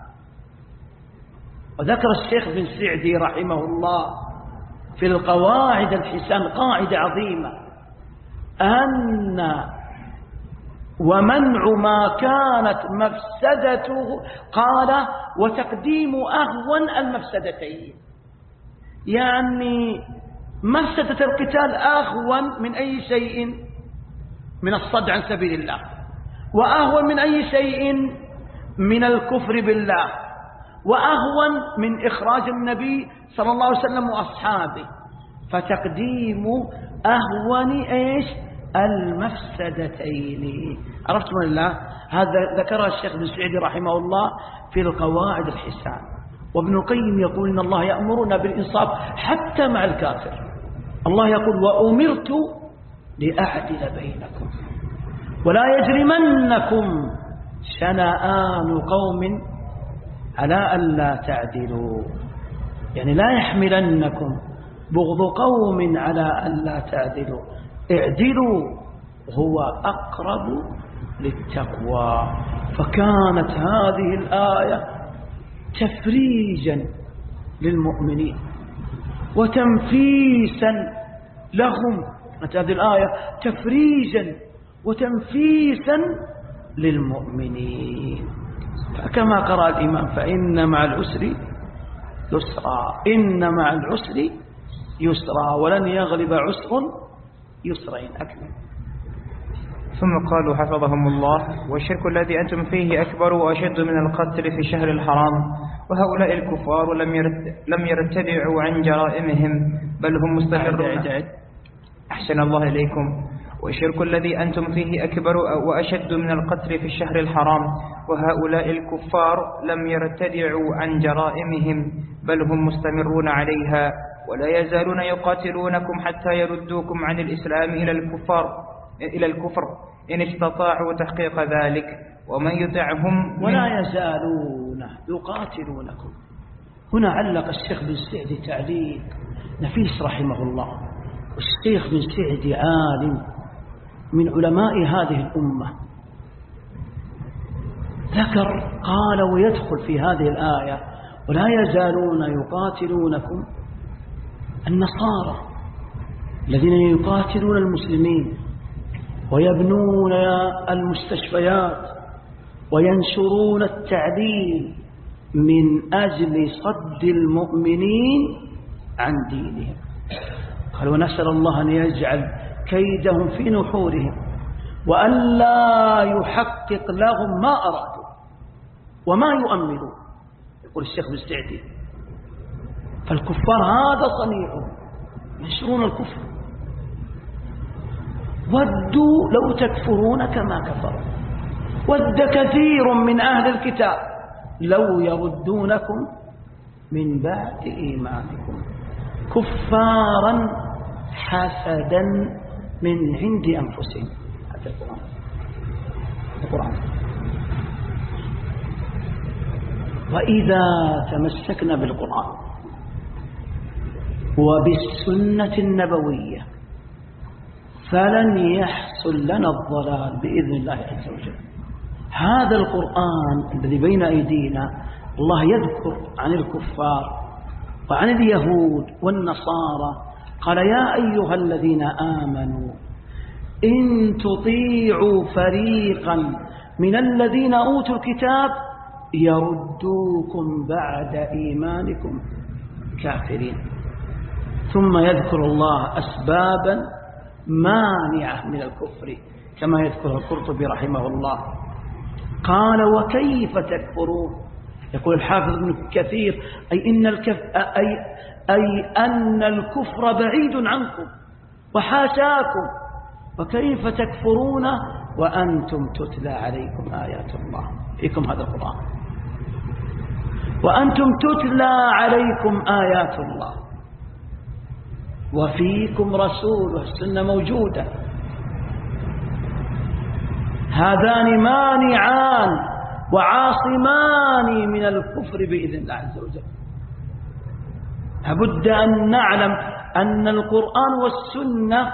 وذكر الشيخ بن سعدي رحمه الله في القواعد الحسان قاعدة عظيمة، أن ومنع ما كانت مفسدته، قال وتقديم أهون المفسدتين، يعني مفسدة القتال أهون من أي شيء من الصد عن سبيل الله، وأهون من أي شيء من الكفر بالله، وأهون من إخراج النبي صلى الله عليه وسلم وأصحابه. فتقديم أهون إيش المفسدتين. عرفتم الله؟ هذا ذكره الشيخ بن سعدي رحمه الله في القواعد الحسان. وابن القيم يقول إن الله يأمرنا بالإنصاف حتى مع الكافر. الله يقول وأمرت لأعدل بينكم ولا يجرمنكم شنآن قوم على ألا تعدلوا، يعني لا يحملنكم بغض قوم على ألا تعدلوا، اعدلوا هو أقرب للتقوى. فكانت هذه الآية تفريجا للمؤمنين وتنفيسا لهم. كانت هذه الآية تفريجا وتنفيسا للمؤمنين. فكما قرأ الإمام فإن مع العسر يسرا، إن مع العسر يسرا، ولن يغلب عسر يسرين. أكمل. ثم قالوا حفظهم الله والشرك الذي أنتم فيه أكبر وأشد من القتل في الشهر الحرام، وهؤلاء الكفار لم لم يرتدعوا عن جرائمهم بل هم مستمرون. أحسن الله إليكم. والشرك الذي أنتم فيه أكبر وأشد من القتل في الشهر الحرام، وهؤلاء الكفار لم يرتدعوا عن جرائمهم بل هم مستمرون عليها، ولا يزالون يقاتلونكم حتى يردوكم عن الإسلام إلى الكفار إلى الكفر إن استطاعوا تحقيق ذلك، ومن يطعهم ولا يزالون يقاتلونكم. هنا علق الشيخ بن سعدي تعليق نفيس رحمه الله. والشيخ بن سعدي عالم من علماء هذه الأمة، ذكر قال ويدخل في هذه الآية ولا يزالون يقاتلونكم النصارى الذين يقاتلون المسلمين ويبنون المستشفيات وينشرون التعليم من أجل صد المؤمنين عن دينهم. قال ونسأل الله أن يجعل كيدهم في نحورهم وأن لا يحقق لهم ما أرادوا وما يؤملون. يقول الشيخ بن سعدي فالكفار هذا صنيعهم، ينشرون الكفر. ودوا لو تكفرون كما كفروا، ود كثير من أهل الكتاب لو يردونكم من بعد إيمانكم كفارا حسدا من عند أنفسهم. هذا القرآن. القرآن. وإذا تمسكنا بالقرآن وبالسنة النبوية فلن يحصل لنا الضلال بإذن الله عز وجل. هذا القرآن الذي بين أيدينا الله يذكر عن الكفار وعن اليهود والنصارى، قال يا أيها الذين آمنوا إن تطيعوا فريقا من الذين أوتوا الكتاب يردوكم بعد إيمانكم كافرين. ثم يذكر الله أسبابا مانعة من الكفر كما يذكر القرطبي رحمه الله. قال وكيف تكفرون؟ يقول الحافظ ابن كثير أي إن الكف أي أي أن الكفر بعيد عنكم وحاشاكم، وكيف تكفرون وأنتم تتلى عليكم آيات الله. فيكم هذا القرآن وأنتم تتلى عليكم آيات الله. وفيكم رسوله، السنة موجودة. هذان مانعان وعاصمان من الكفر بإذن الله عز وجل. لابد أن نعلم أن القرآن والسنة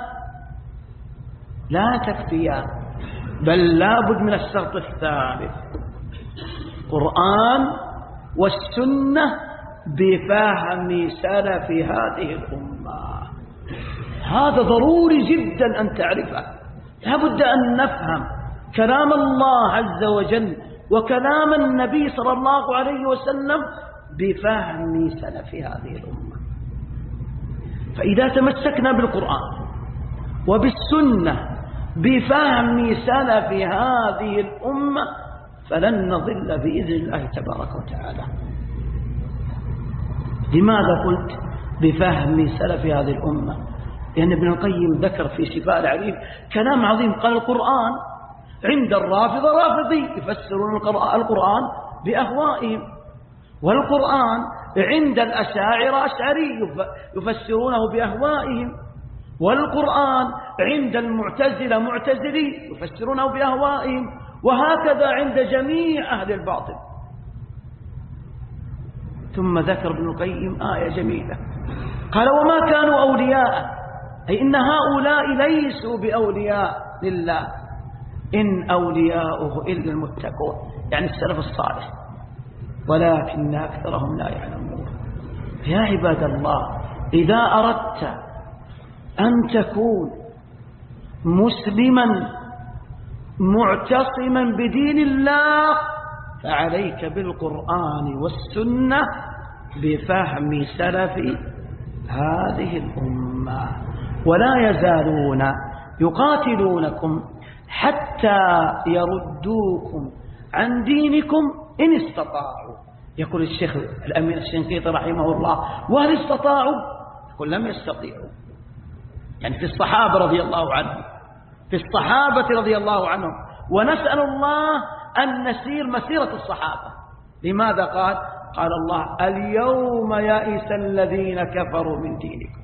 لا تكفيان، بل لابد من الشرط الثالث: القرآن والسنة بفهم سلف هذه الأمة. هذا ضروري جدا أن تعرفه. لابد أن نفهم كلام الله عز وجل وكلام النبي صلى الله عليه وسلم بفهم سلف هذه الأمة. فإذا تمسكنا بالقرآن وبالسنة بفهم سلف هذه الأمة فلن نضل بإذن الله تبارك وتعالى. لماذا قلت بفهم سلف هذه الأمة؟ لأن ابن القيم ذكر في شفاء العليل كلام عظيم. قال: القرآن عند الرافضة رافضي يفسرون القرآن بأهوائهم، والقرآن عند الأشاعرة أشعري يفسرونه بأهوائهم، والقرآن عند المعتزلة معتزلي يفسرونه بأهوائهم، وهكذا عند جميع أهل الباطل. ثم ذكر ابن القيم آية جميلة، قال: وما كانوا أولياء، أي إن هؤلاء ليسوا بأولياء لله، إن أولياؤه إلا المتقون، يعني السلف الصالح، ولكن أكثرهم لا يعلمون. يا عباد الله، إذا أردت أن تكون مسلما معتصما بدين الله فعليك بالقرآن والسنة بفهم سلف هذه الأمة. ولا يزالون يقاتلونكم حتى يردوكم عن دينكم إن استطاعوا. يقول الشيخ الأمين الشنقيطي رحمه الله: وهل استطاعوا؟ يقول: لم يستطيعوا. يعني في الصحابة رضي الله عنهم، في الصحابة رضي الله عنهم، ونسأل الله أن نسير مسيرة الصحابة. لماذا قال؟ قال الله: اليوم يئس الذين كفروا من دينكم.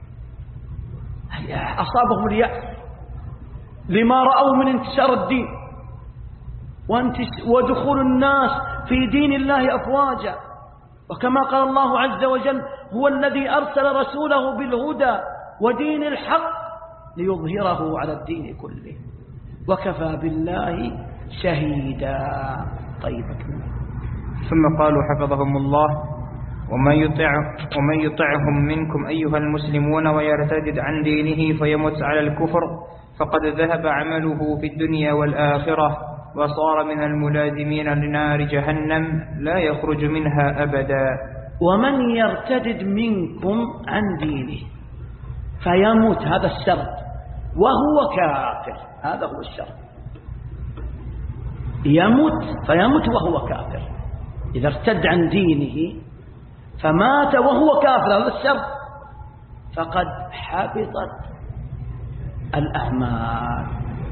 أصابهم اليأس لما رأوا من انتشار الدين ودخول الناس في دين الله أفواجا. وكما قال الله عز وجل: هو الذي أرسل رسوله بالهدى ودين الحق ليظهره على الدين كله وكفى بالله شهيدا. طيب. ثم قالوا حفظهم الله: ومن يطع ومن يطعهم منكم أيها المسلمون ويرتد عن دينه فيمت على الكفر فقد ذهب عمله في الدنيا والآخرة وصار من الملازمين لنار جهنم لا يخرج منها أبدا. ومن يرتد منكم عن دينه فيموت، هذا الشرط، وهو كافر، هذا هو الشرط. يموت فيموت وهو كافر. إذا ارتد عن دينه فمات وهو كافر، هذا الشرط، فقد حبطت الأعمال.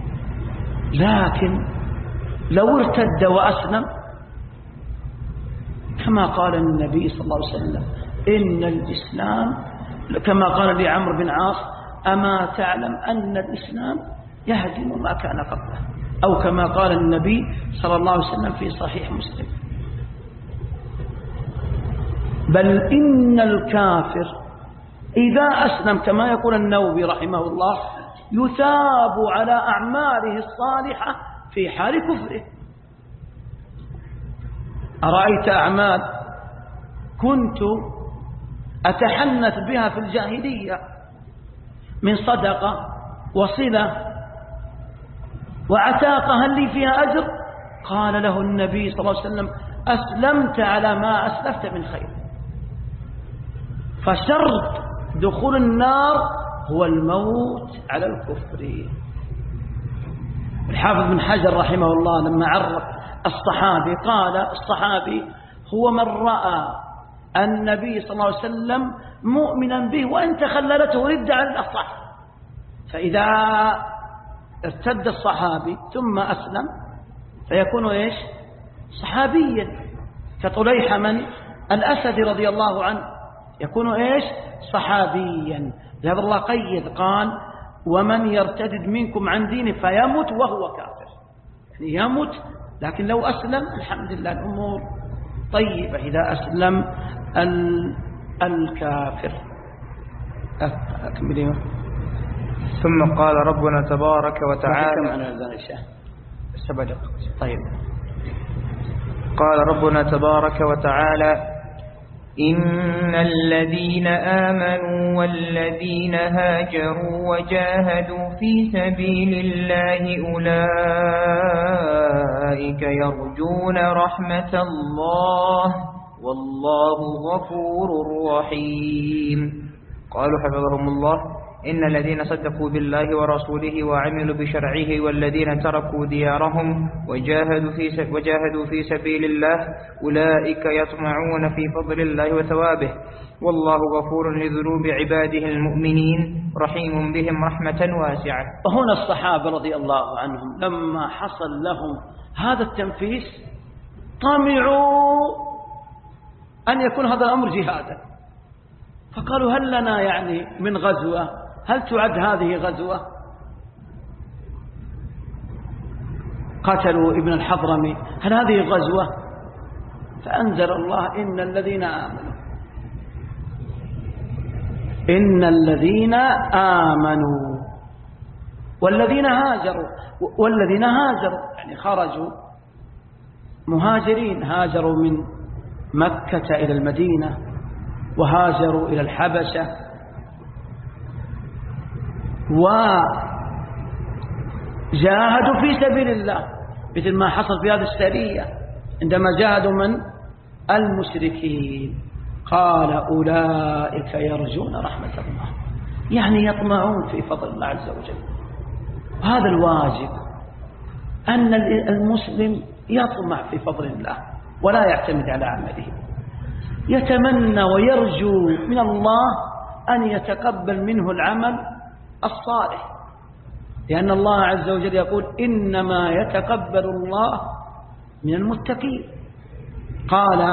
لكن لو ارتد وأسلم كما قال النبي صلى الله عليه وسلم: إن الإسلام، كما قال لعمرو بن عاص: أما تعلم أن الإسلام يهدم ما كان قبله، أو كما قال النبي صلى الله عليه وسلم في صحيح مسلم. بل إن الكافر إذا أسلم كما يقول النووي رحمه الله يثاب على أعماله الصالحة في حال كفره. أرأيت أعمال كنت أتحنث بها في الجاهلية من صدقة وصلة وعتاقة، هل لي فيها أجر؟ قال له النبي صلى الله عليه وسلم: أسلمت على ما أسلفت من خير. فشرط دخول النار هو الموت على الكفر. الحافظ بن حجر رحمه الله لما عرف الصحابي قال: الصحابي هو من رأى النبي صلى الله عليه وسلم مؤمنا به وإن تخللته ردة على الأصح. فإذا ارتد الصحابي ثم أسلم فيكون إيش؟ صحابيا. كطليحة من الأسد رضي الله عنه يكون إيش؟ صحابيا. لهذا الله قيد قال ومن يرتدد منكم عن دينه فيمت وهو كافر، يعني يمت، لكن لو أسلم الحمد لله الأمور طيبة إذا أسلم الكافر. أكمل. ثم قال ربنا تبارك وتعالى طيب. قال ربنا تبارك وتعالى إن الذين آمنوا والذين هاجروا وجاهدوا في سبيل الله أولئك يرجون رحمة الله والله غفور رحيم. قالوا حفظهم الله إن الذين صدقوا بالله ورسوله وعملوا بشرعه والذين تركوا ديارهم وجاهدوا في وجاهدوا في سبيل الله أولئك يطمعون في فضل الله وثوابه والله غفور لذنوب عباده المؤمنين رحيم بهم رحمة واسعة. وهنا الصحابة رضي الله عنهم لما حصل لهم هذا التنفيس طمعوا أن يكون هذا الأمر جهادا، فقالوا هل لنا يعني من غزوة؟ هل تعد هذه غزوة؟ قتلوا ابن الحضرمي، هل هذه غزوة؟ فأنزل الله إن الذين آمنوا إن الذين آمنوا والذين هاجروا والذين هاجروا يعني خرجوا مهاجرين، هاجروا من مكة إلى المدينة وهاجروا إلى الحبشة وجاهدوا في سبيل الله مثل ما حصل في هذه السرية عندما جاهدوا من المشركين. قال أولئك يرجون رحمة الله، يعني يطمعون في فضل الله عز وجل. وهذا الواجب أن المسلم يطمع في فضل الله ولا يعتمد على عمله، يتمنى ويرجو من الله أن يتقبل منه العمل الصالح، لأن الله عز وجل يقول إنما يتقبل الله من المتقين. قال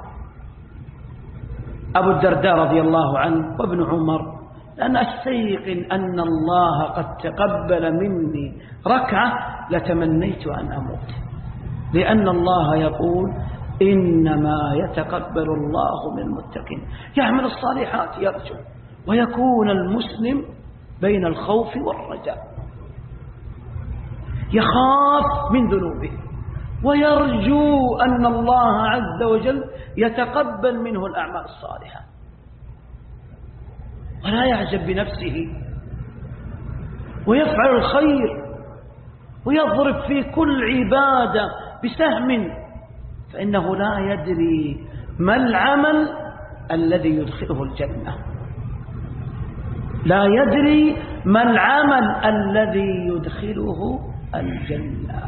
أبو الدرداء رضي الله عنه وابن عمر أن أستيقن أن الله قد تقبل مني ركعة لتمنيت أن أموت، لأن الله يقول إنما يتقبل الله من المتقين. يعمل الصالحات يرجو، ويكون المسلم بين الخوف والرجاء، يخاف من ذنوبه ويرجو أن الله عز وجل يتقبل منه الأعمال الصالحة، ولا يعجب بنفسه ويفعل الخير ويضرب في كل عبادة بسهم، فإنه لا يدري ما العمل الذي يدخله الجنة، لا يدري ما العمل الذي يدخله الجنة.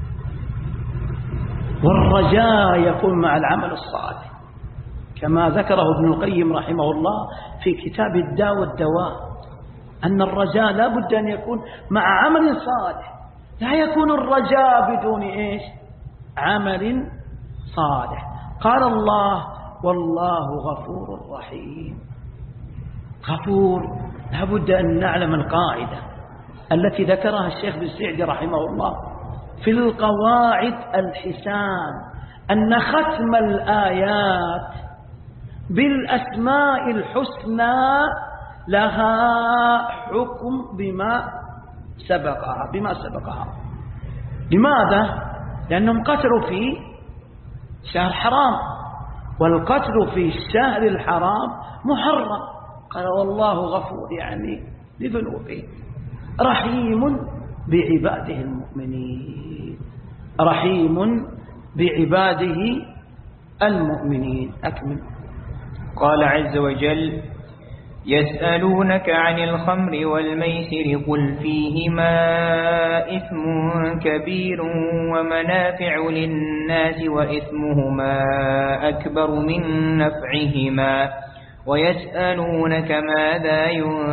والرجاء يكون مع العمل الصالح كما ذكره ابن القيم رحمه الله في كتاب الداء والدواء، أن الرجاء لا بد أن يكون مع عمل صالح، لا يكون الرجاء بدون إيش؟ عمل صالح. قال الله والله غفور رحيم. غفور، لا بد أن نعلم القاعدة التي ذكرها الشيخ بن سعدي رحمه الله في القواعد الحسان، أن ختم الآيات بالأسماء الحسنى لها حكم بما سبقها بما سبقها. لماذا؟ لأنهم قتلوا في شهر حرام، والقتل في الشهر الحرام محرم. قال والله غفور يعني لذنوبه رحيم بعباده المؤمنين، رحيم بعباده المؤمنين. أكمل. قال عز وجل يسألونك عن الخمر والميسر قل فيهما إثم كبير ومنافع للناس وإثمهما أكبر من نفعهما ويسألونك ماذا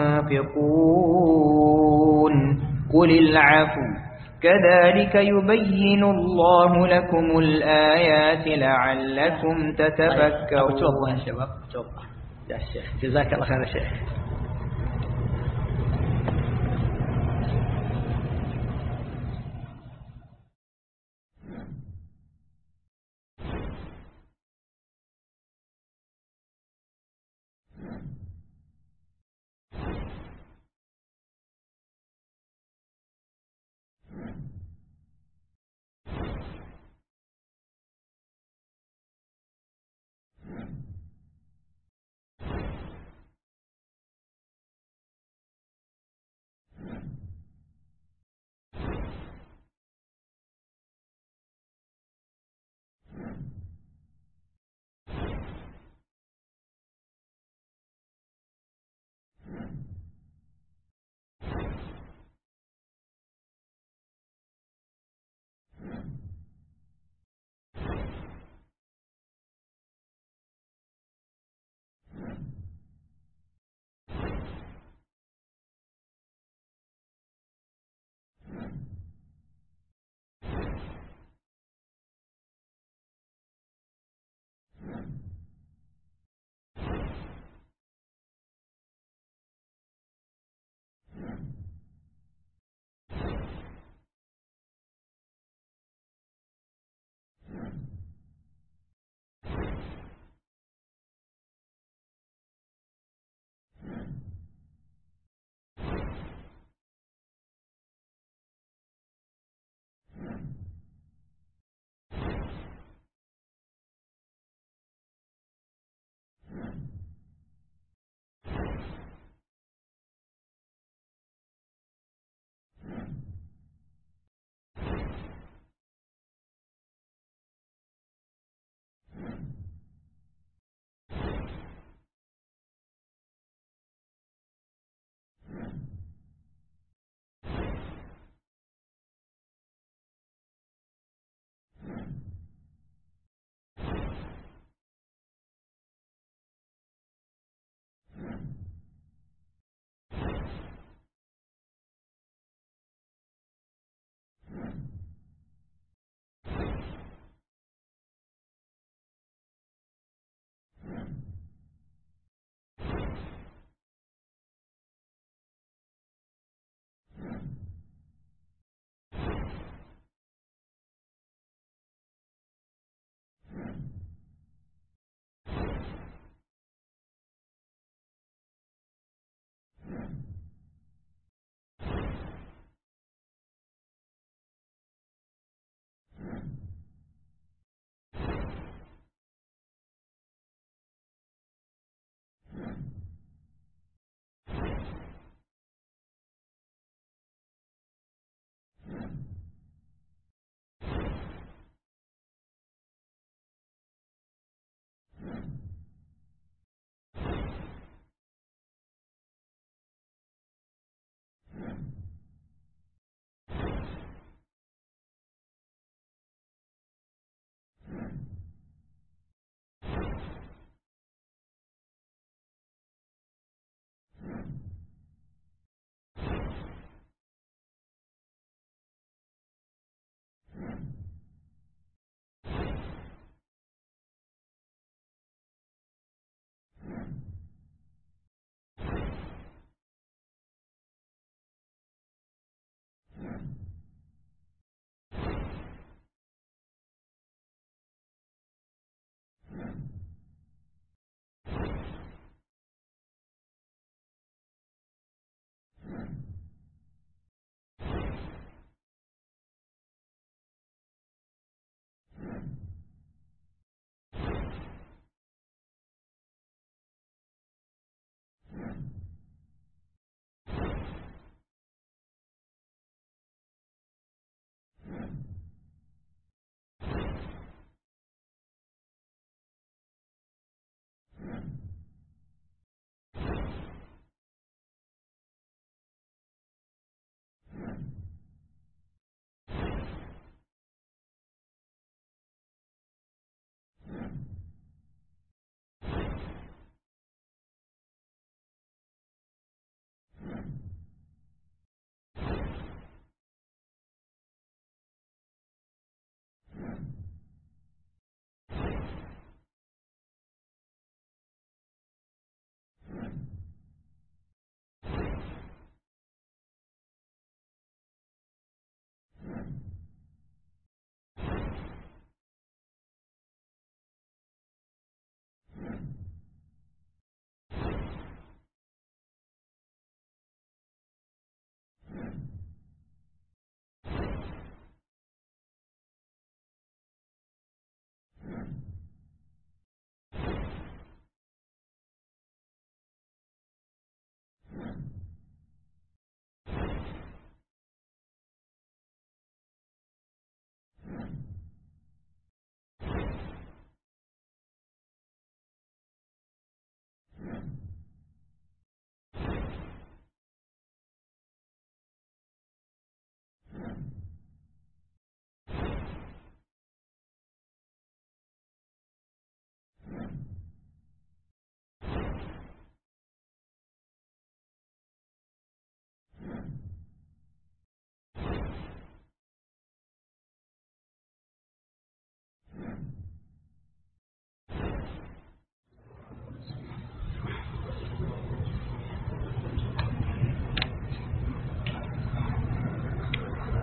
ينفقون قل العفو كذلك يبين الله لكم الآيات لعلكم تتفكرون. توضح يا شباب، توضح يا شيخ، جزاك الله خير يا شيخ.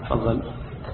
تفضل.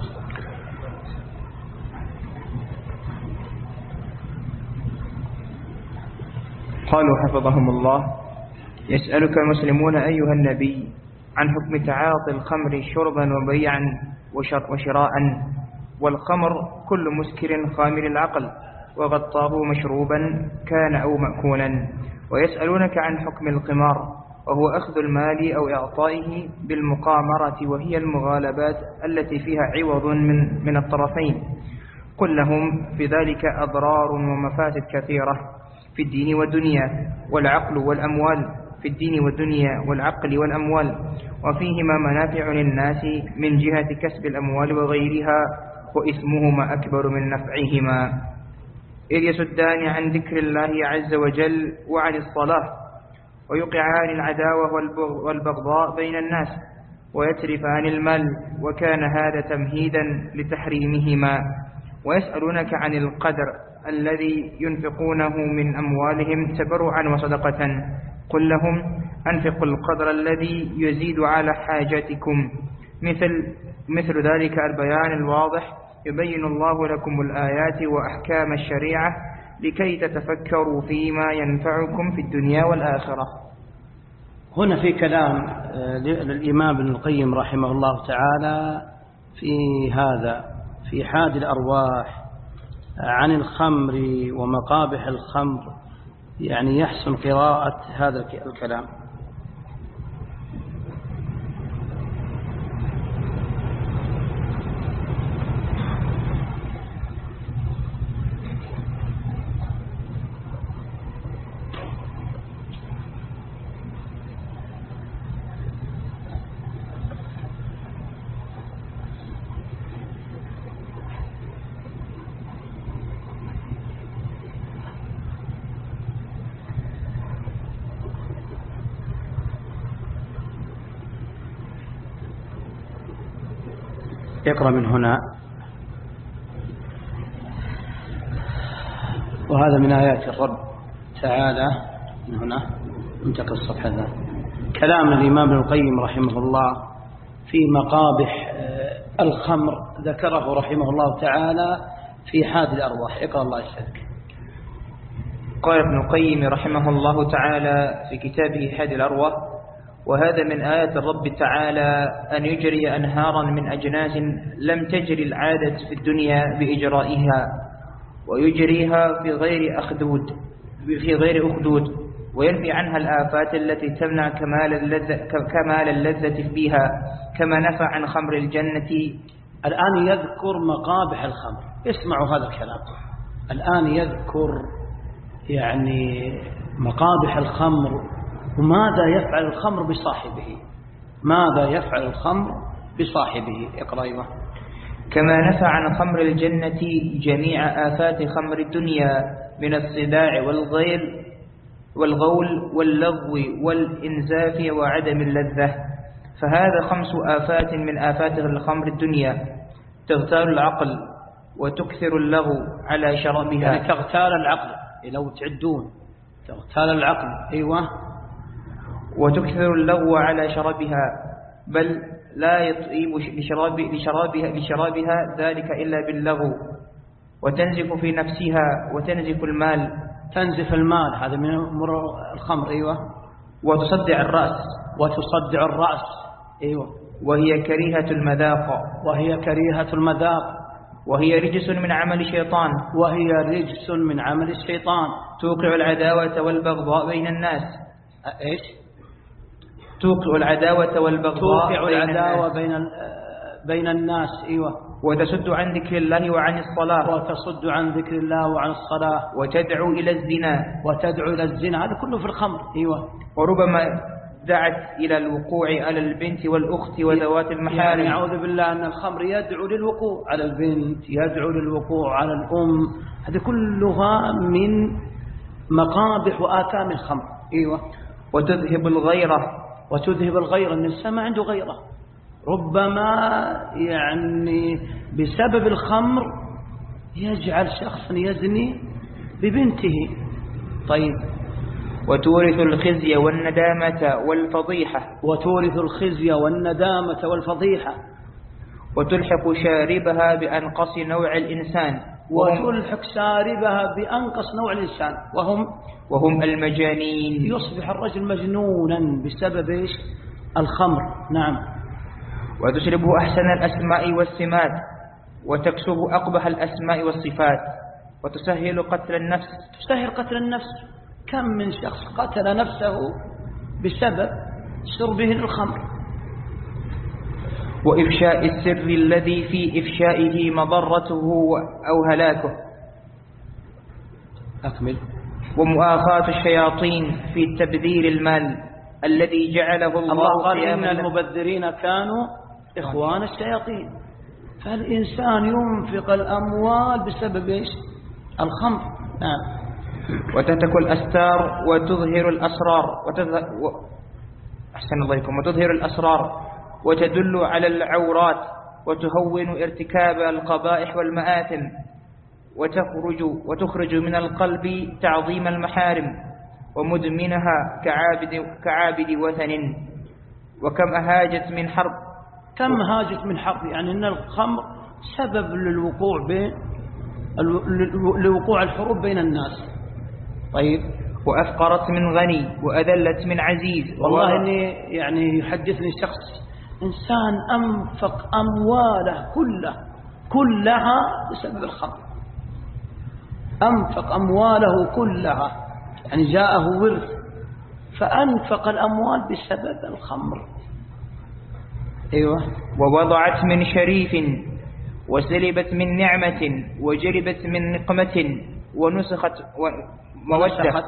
قالوا حفظهم الله: يسألك المسلمون أيها النبي عن حكم تعاطي الخمر شربا وبيعا وشراء، والخمر كل مسكر خامر العقل وغطاه مشروبا كان أو مأكولا. ويسألونك عن حكم القمار، وهو أخذ المال أو إعطائه بالمقامرة، وهي المغالبات التي فيها عوض من, من الطرفين. قل لهم في ذلك أضرار ومفاسد كثيرة في الدين والدنيا والعقل والأموال في الدين والدنيا والعقل والأموال وفيهما منافع للناس من جهة كسب الأموال وغيرها، وإثمهما أكبر من نفعهما، إذ يسدان عن ذكر الله عز وجل وعن الصلاة، ويوقعان العداوة والبغضاء بين الناس، ويترفان المال، وكان هذا تمهيدا لتحريمهما. ويسألونك عن القدر الذي ينفقونه من أموالهم تبرعا وصدقة، قل لهم أنفقوا القدر الذي يزيد على حاجتكم، مثل, مثل ذلك البيان الواضح يبين الله لكم الآيات وأحكام الشريعة لكي تتفكروا فيما ينفعكم في الدنيا والآخرة. هنا في كلام للإمام ابن القيم رحمه الله تعالى في هذا في حاد الأرواح عن الخمر ومقابح الخمر، يعني يحسن قراءة هذا الكلام. يقرأ من هنا: وهذا من آيات الرب تعالى. من هنا انتقل الصفحة ذا كلام الإمام ابن القيم رحمه الله في مقابح الخمر، ذكره رحمه الله تعالى في حاد الأرواح. اقرأ الله يسعدك. قال ابن القيم رحمه الله تعالى في كتابه حاد الأرواح: وهذا من آيات الرب تعالى أن يجري أنهارا من أجناس لم تجري العادة في الدنيا بإجرائها، ويجريها في غير أخدود في غير أخدود وينفي عنها الآفات التي تمنع كمال اللذة, كمال اللذة فيها، كما نفى عن خمر الجنة. الآن يذكر مقابح الخمر. اسمعوا هذا الكلام. الآن يذكر يعني مقابح الخمر، وماذا يفعل الخمر بصاحبه. ماذا يفعل الخمر بصاحبه. اقرأ. أيوة. كما نفى عن خمر الجنة جميع آفات خمر الدنيا من الصداع والغيل والغول واللغو والإنزاف وعدم اللذة. فهذا خمس آفات من آفات الخمر الدنيا: تغتال العقل، وتكثر اللغو على شرابها. يعني تغتال العقل، لو تعدون تغتال العقل. أيوة. وتكثر اللغو على شرابها، بل لا يطيب لشراب لشرابها, لشرابها ذلك إلا باللغو. وتنزف في نفسها وتنزف المال. تنزف المال، هذا من أمور الخمر. أيوة. وتصدع الرأس. وتصدع الرأس. أيوة. وهي كريهة المذاق. وهي كريهة المذاق. وهي رجس من عمل الشيطان. وهي رجس من عمل الشيطان. توقع العداوة والبغضاء بين الناس. إيش؟ توقع العداوة والبغضاء توقع بين العداوة الناس. بين بين الناس. أيوة. وتسد عن ذكر الله وعن الصلاة. وتصد عن ذكر الله وعن الصلاة. وتدعو إلى الزنا. وتدعو إلى الزنا. هذا كله في الخمر. أيوة. وربما دعت إلى الوقوع على البنت والأخت وذوات المحارم. يعني أعوذ بالله أن الخمر يدعو للوقوع على البنت، يدعو للوقوع على الأم. هذه كلها من مقابح وآثام الخمر. أيوة. وتذهب الغيرة. وتذهب الغيرة. الإنسان ما عنده غيرة، ربما يعني بسبب الخمر يجعل شخصا يزني ببنته. طيب. وتورث الخزي والندامة والفضيحة. وتورث الخزي والندامة والفضيحة. وتلحق شاربها بأنقص نوع الإنسان وتلحق شاربها بأنقص نوع الإنسان وهم وهم المجانين. يصبح الرجل مجنونا بسبب إيش؟ الخمر. نعم. وتشربه أحسن الأسماء والسمات وتكسب أقبح الأسماء والصفات وتسهل قتل النفس. تسهل قتل النفس. كم من شخص قتل نفسه بسبب شربه للخمر. وإفشاء السر الذي في إفشائه مضرته أو هلاكه. أكمل. ومؤاخاة الشياطين في تبذير المال الذي جعله الله. الله قال إن المبذرين كانوا إخوان الشياطين. فالإنسان ينفق الأموال بسبب إيش؟ الخمر. نعم. وتتك الأستار وتظهر الأسرار وتظهر و... أحسن الله عليكم. وتظهر الأسرار وتدل على العورات وتهون ارتكاب القبائح والمآثم وتخرج وتخرج من القلب تعظيم المحارم ومدمنها كعابد كعابد وثن. وكم أهاجت من حرب. كم هاجت من حرب. يعني أن الخمر سبب للوقوع بين لوقوع الحروب بين الناس. طيب. وأفقرت من غني وأذلت من عزيز. والله إني يعني يحدثني شخص إنسان أنفق أمواله كلها كلها بسبب الخمر. أنفق أمواله كلها يعني جاءه ورث فأنفق الأموال بسبب الخمر. أيوة. ووضعت من شريف وسلبت من نعمة وجلبت من نقمة ونسخت مودة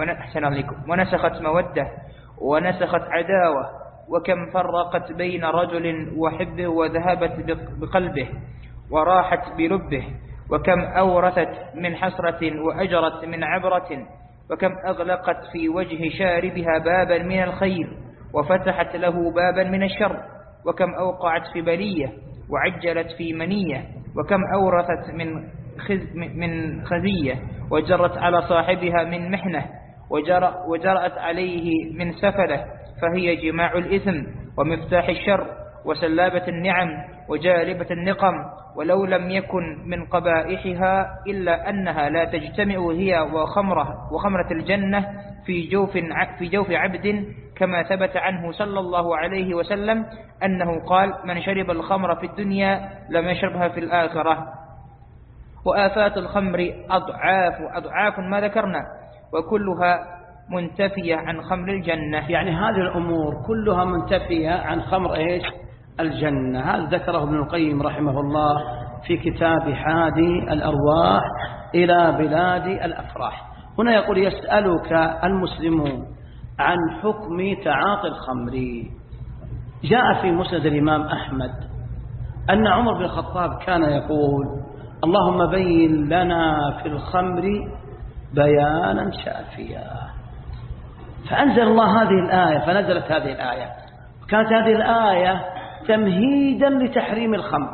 ونسخت مودة ونسخت عداوة. وكم فرقت بين رجل وحبه وذهبت بقلبه وراحت بلبه. وكم أورثت من حسرة وأجرت من عبرة. وكم أغلقت في وجه شاربها بابا من الخير وفتحت له بابا من الشر. وكم أوقعت في بلية وعجلت في منية. وكم أورثت من خز من خزية وجرت على صاحبها من محنة وجرأت عليه من سفلة. فهي جماع الإثم ومفتاح الشر وسلابة النعم وجالبة النقم. ولو لم يكن من قبائحها إلا أنها لا تجتمع هي وخمرة وخمرة الجنة في جوف في جوف عبد كما ثبت عنه صلى الله عليه وسلم أنه قال من شرب الخمر في الدنيا لم يشربها في الآخرة. وآفات الخمر أضعاف أضعاف ما ذكرنا وكلها منتفية عن خمر الجنة. يعني هذه الأمور كلها منتفية عن خمر إيش؟ الجنة. هذا ذكره ابن القيم رحمه الله في كتاب حادي الأرواح إلى بلاد الأفراح. هنا يقول يسألك المسلمون عن حكم تعاطي الخمر. جاء في مسند الإمام أحمد أن عمر بن الخطاب كان يقول اللهم بين لنا في الخمر بيانا شافيا. فأنزل الله هذه الآية فنزلت هذه الآية. كانت هذه الآية تمهيدا لتحريم الخمر.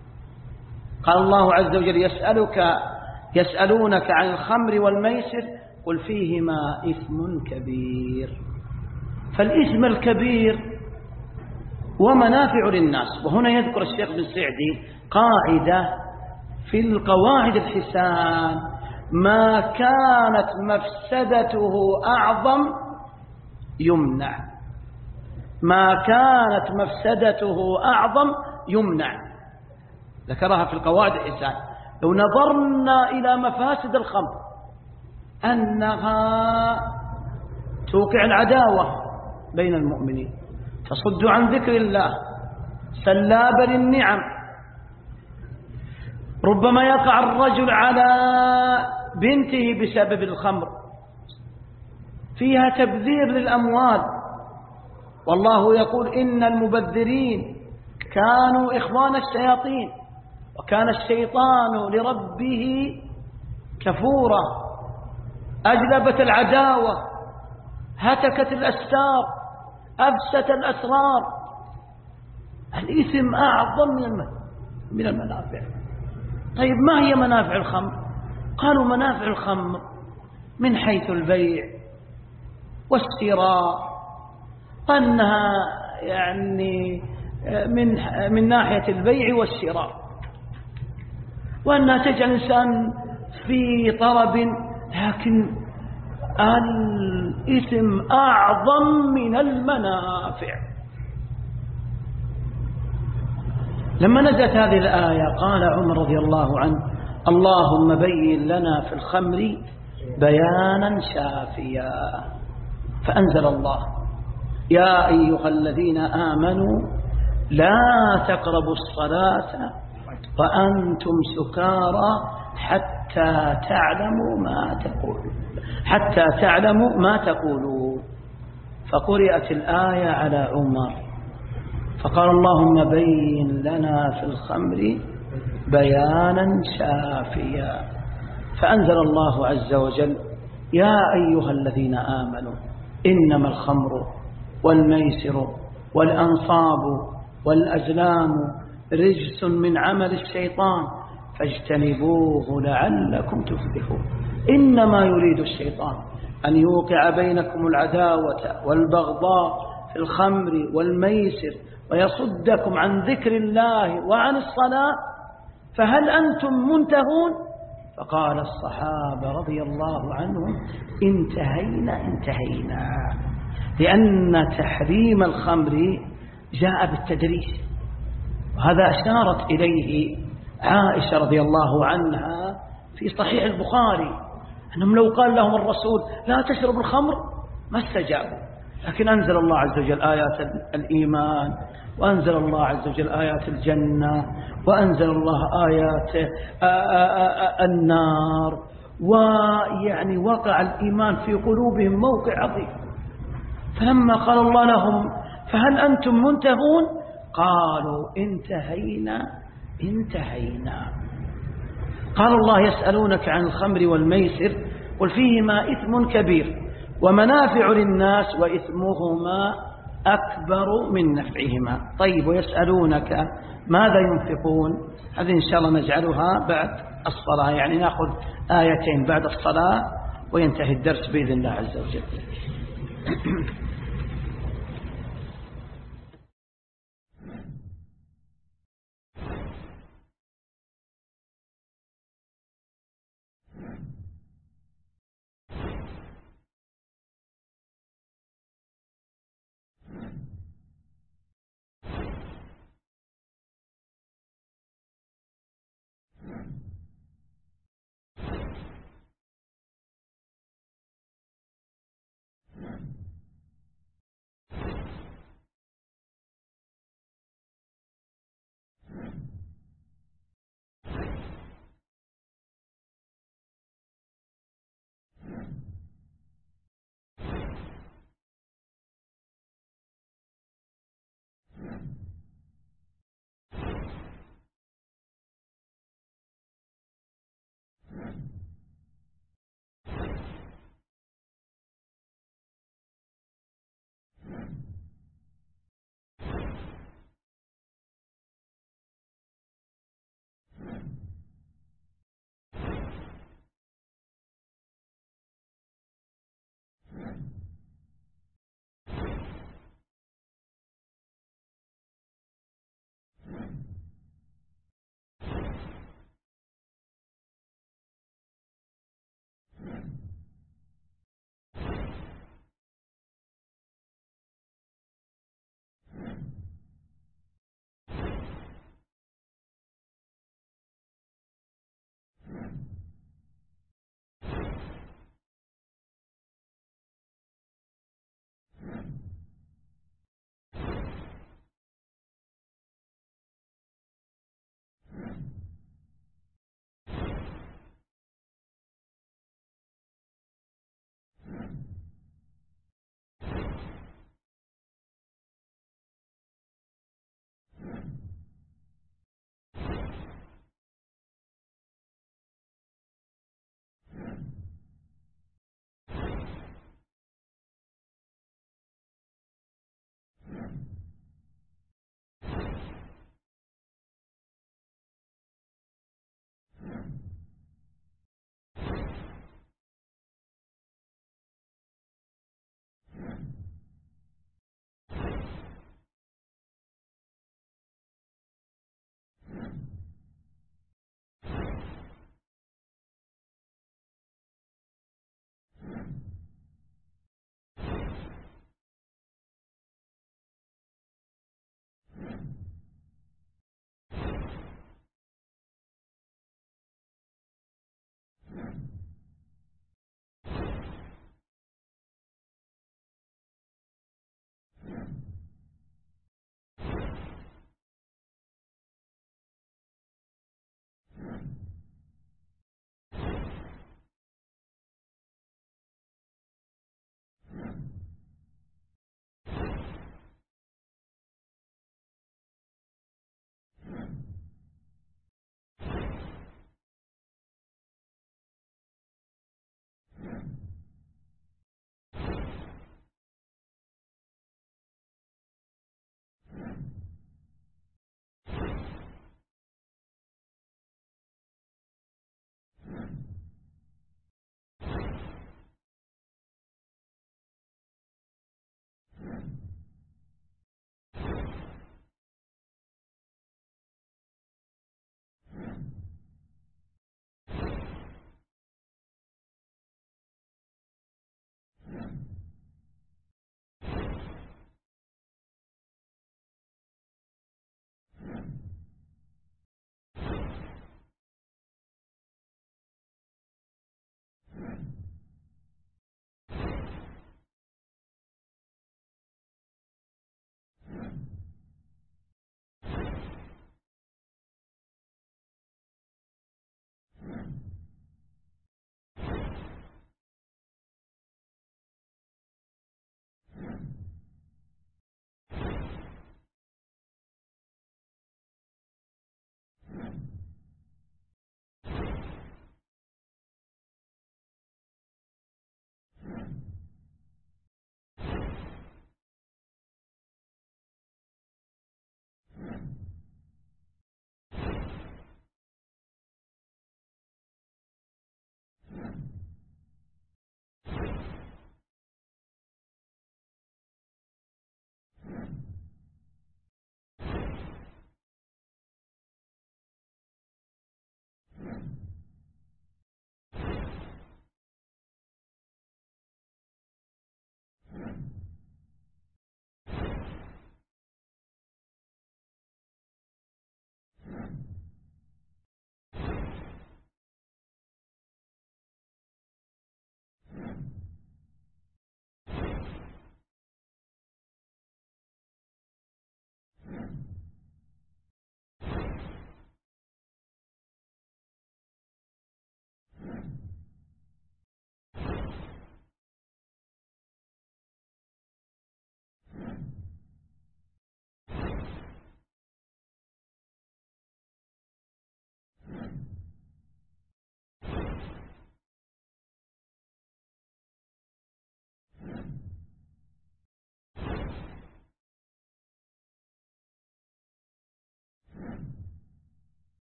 قال الله عز وجل يسألك يسألونك عن الخمر والميسر قل فيهما إثم كبير. فالإثم الكبير ومنافع للناس. وهنا يذكر الشيخ بن سعدي قاعدة في القواعد الحسان ما كانت مفسدته أعظم يمنع. ما كانت مفسدته أعظم يمنع. ذكرها في القواعد الحسان. لو نظرنا إلى مفاسد الخمر أنها توقع العداوة بين المؤمنين تصد عن ذكر الله سلابة للنعم. ربما يقع الرجل على بنته بسبب الخمر. فيها تبذير للأموال. والله يقول إن المبذرين كانوا إخوان الشياطين وكان الشيطان لربه كفورا. أجلبت العداوة هتكت الأستار أفسد الأسرار. الإثم أعظم من المنافع. طيب ما هي منافع الخمر؟ قالوا منافع الخمر من حيث البيع والشراء أنها يعني من من ناحية البيع والشراء، وأنها تجعل الإنسان في طرب، لكن الإثم أعظم من المنافع. لما نزلت هذه الآية قال عمر رضي الله عنه: اللهم بين لنا في الخمر بيانا شافيا. فأنزل الله: يا أيها الذين آمنوا لا تقربوا الصلاة وأنتم سكارى حتى تعلموا ما تقولون حتى تعلموا ما تقولون. فقرأت الآية على عمر فقال: اللهم بين لنا في الخمر بيانا شافيا. فأنزل الله عز وجل: يا أيها الذين آمنوا إنما الخمر والميسر والأنصاب والأزلام رجس من عمل الشيطان فاجتنبوه لعلكم تفلحون. إنما يريد الشيطان أن يوقع بينكم العداوة والبغضاء في الخمر والميسر ويصدكم عن ذكر الله وعن الصلاة فهل أنتم منتهون؟ فقال الصحابة رضي الله عنهم: انتهينا انتهينا، لأن تحريم الخمر جاء بالتدريج، وهذا أشارت إليه عائشة رضي الله عنها في صحيح البخاري، أنهم لو قال لهم الرسول لا تشربوا الخمر ما استجابوا، لكن أنزل الله عز وجل آيات الإيمان، وأنزل الله عز وجل آيات الجنة، وأنزل الله آيات النار، ويعني وقع الإيمان في قلوبهم موقع عظيم. فلما قال الله لهم فهل أنتم منتهون؟ قالوا انتهينا انتهينا. قال الله: يسألونك عن الخمر والميسر قل فيهما إثم كبير ومنافع للناس وإثمهما أكبر من نفعهما. طيب، ويسألونك ماذا ينفقون؟ هذه إن شاء الله نجعلها بعد الصلاة، يعني نأخذ آيتين بعد الصلاة وينتهي الدرس بإذن الله عز وجل.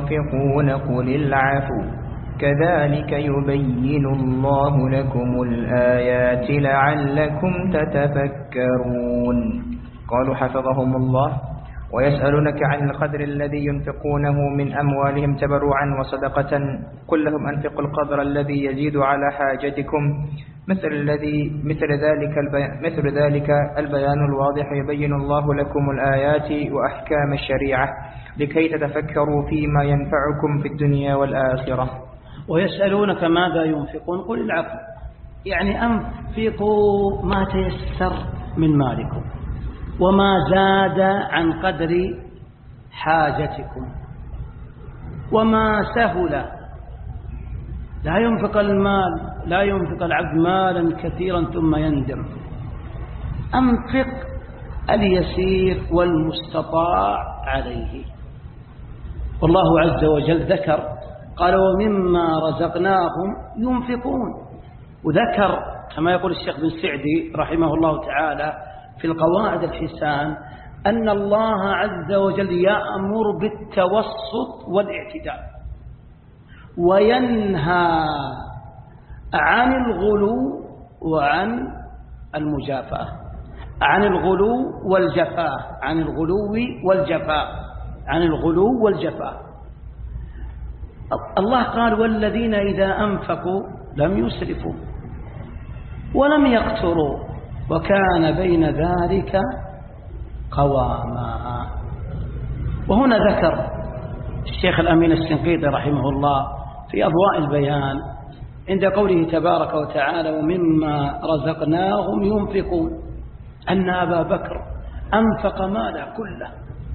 ينفقون قل العفو كذلك يبين الله لكم الآيات لعلكم تتفكرون. قالوا حفظهم الله: ويسألونك عن القدر الذي ينفقونه من أموالهم تبرعا وصدقة قل لهم أنفقوا القدر الذي يزيد على حاجتكم مثل الذي مثل ذلك البيان مثل ذلك البيان الواضح يبين الله لكم الآيات وأحكام الشريعة لكي تتفكروا فيما ينفعكم في الدنيا والآخرة. ويسألونك ماذا ينفقون قل العفو، يعني أنفقوا ما تيسر من مالكم وما زاد عن قدر حاجتكم وما سهل. لا ينفق المال لا ينفق العبد مالا كثيرا ثم يندم. أنفق اليسير والمستطاع عليه. والله عز وجل ذكر قال: ومما رزقناهم ينفقون. وذكر كما يقول الشيخ بن سعدي رحمه الله تعالى في القواعد الحسان أن الله عز وجل يأمر بالتوسط والاعتدال وينهى عن الغلو وعن المجافاة، عن الغلو والجفاء عن الغلو والجفاء عن الغلو والجفاء. الله قال: والذين إذا أنفقوا لم يسرفوا ولم يقتروا وكان بين ذلك قواما. وهنا ذكر الشيخ الأمين الشنقيطي رحمه الله في أضواء البيان عند قوله تبارك وتعالى: ومما رزقناهم ينفقون، أن أبا بكر أنفق ماله كله.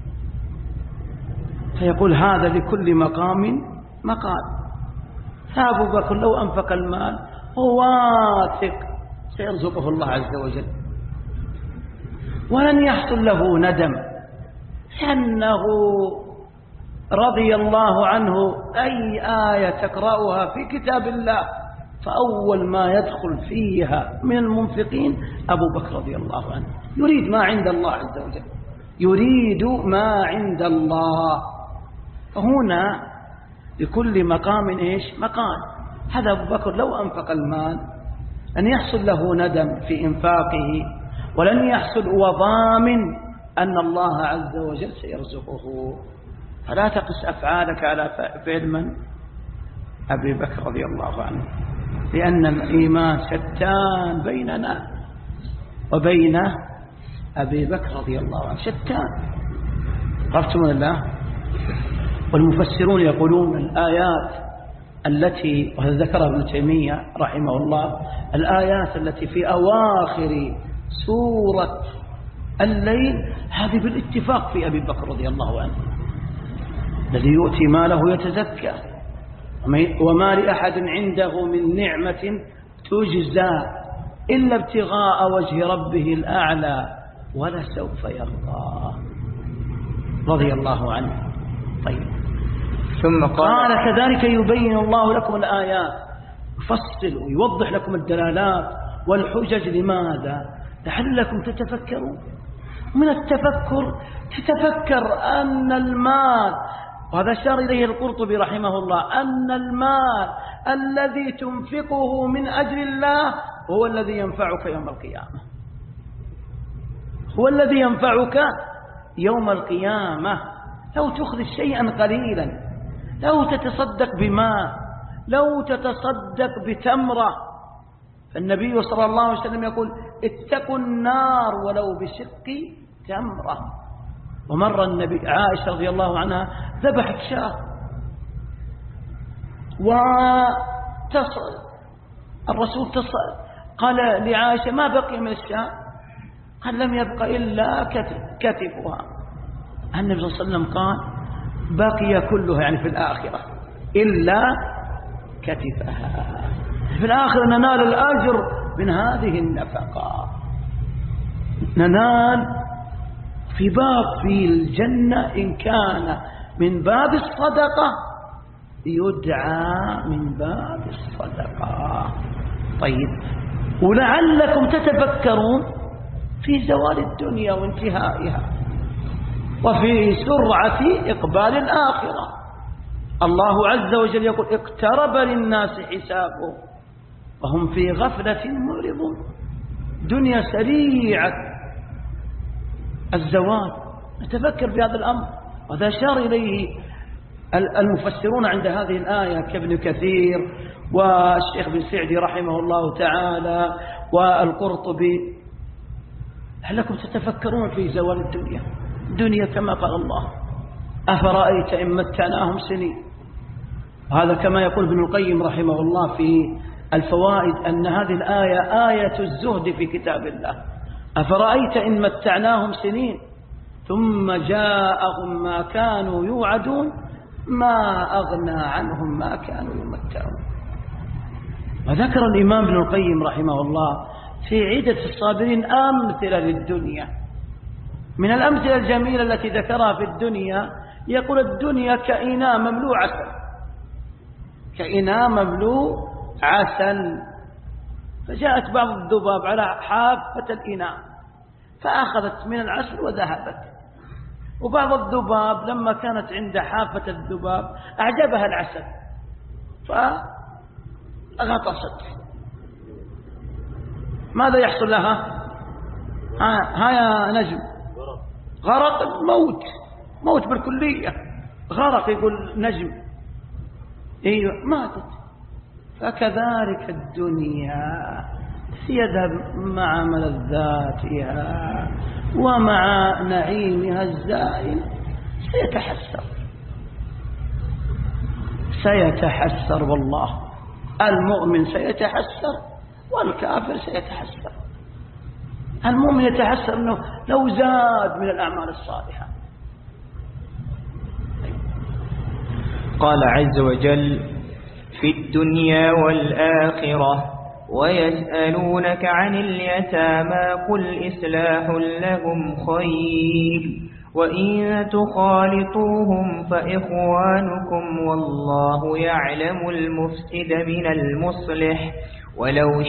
فيقول هذا لكل مقام مقال. فأبو بكر لو أنفق المال هو واثق سيرزقه الله عز وجل ولن يحصل له ندم، لأنه رضي الله عنه. أي آية تقرأها في كتاب الله فأول ما يدخل فيها من المنفقين أبو بكر رضي الله عنه، يريد ما عند الله عز وجل، يريد ما عند الله. فهنا لكل مقام إيش مقال. هذا أبو بكر لو أنفق المال أن يحصل له ندم في إنفاقه ولن يحصل وضامن أن الله عز وجل سيرزقه. فلا تقس أفعالك على فعل من؟ أبي بكر رضي الله عنه، لأن الإيمان شتان بيننا وبين أبي بكر رضي الله عنه، شتان. عرفتم الله؟ والمفسرون يقولون الآيات التي ذكرها ابن تيمية رحمه الله، الآيات التي في أواخر سورة الليل هذه بالاتفاق في أبي بكر رضي الله عنه، الذي يؤتي ماله يتزكى وما لأحد عنده من نعمة تجزى إلا ابتغاء وجه ربه الأعلى ولسوف يرضى رضي الله عنه. طيب، ثم قال, قال كذلك يبين الله لكم الآيات، يفصل ويوضح لكم الدلالات والحجج. لماذا؟ لعلكم تتفكرون. من التفكر تتفكر أن المال، وهذا أشار إليه القرطبي رحمه الله، أن المال الذي تنفقه من أجل الله هو الذي ينفعك يوم القيامة، هو الذي ينفعك يوم القيامة. لو تخرج شيئا قليلا، لو تتصدق بماء، لو تتصدق بتمرة. فالنبي صلى الله عليه وسلم يقول: اتقوا النار ولو بشق تمرة. ومر النبي عائشة رضي الله عنها ذبحت شاة، وتصل الرسول تصل قال لعائشة: ما بقي من الشاة؟ قال: لم يبق إلا كتفها. النبي صلى الله عليه وسلم قال: بقي كلها، يعني في الآخرة، إلا كتفها. في الآخرة ننال الأجر من هذه النفقة، ننال في باب في الجنة إن كان من باب الصدقة يدعى من باب الصدقة. طيب، ولعلكم تتفكرون في زوال الدنيا وانتهائها وفي سرعة إقبال الآخرة. الله عز وجل يقول اقترب للناس حسابهم وهم في غفلة معرضون. دنيا سريعة الزوال، نتفكر في هذا الأمر. وهذا أشار إليه المفسرون عند هذه الآية كابن كثير والشيخ بن سعدي رحمه الله تعالى والقرطبي. لعلكم تتفكرون في زوال الدنيا. الدنيا كما قال الله أفرأيت إن متعناهم سنين. هذا كما يقول ابن القيم رحمه الله في الفوائد أن هذه الآية آية الزهد في كتاب الله. أفرأيت إن متعناهم سنين ثم جاءهم ما كانوا يوعدون ما أغنى عنهم ما كانوا يمتعون. وذكر الإمام ابن القيم رحمه الله في عدة الصابرين أمثلة للدنيا. من الأمثلة الجميلة التي ذكرها في الدنيا يقول الدنيا كإناء مملوء عسل، كإناء مملوء عسل. فجاءت بعض الذباب على حافة الإناء فأخذت من العسل وذهبت، وبعض الذباب لما كانت عند حافة الذباب أعجبها العسل فغطست. ماذا يحصل لها؟ ها, ها يا نجم، غرق، موت، موت بالكلية، غرق. يقول نجم ايوه ماتت. فكذلك الدنيا سيذهب مع ملذاتها ومع نعيمها الزائل، سيتحسر سيتحسر والله. المؤمن سيتحسر والكافر سيتحسر. المؤمن يتحسر أنه لو زاد من الأعمال الصالحة. قال عز وجل في الدنيا والآخرة ويسألونك عن اليتامى قل إصلاح لهم خير وإن تخالطوهم فإخوانكم والله يعلم المفسد من المصلح ولو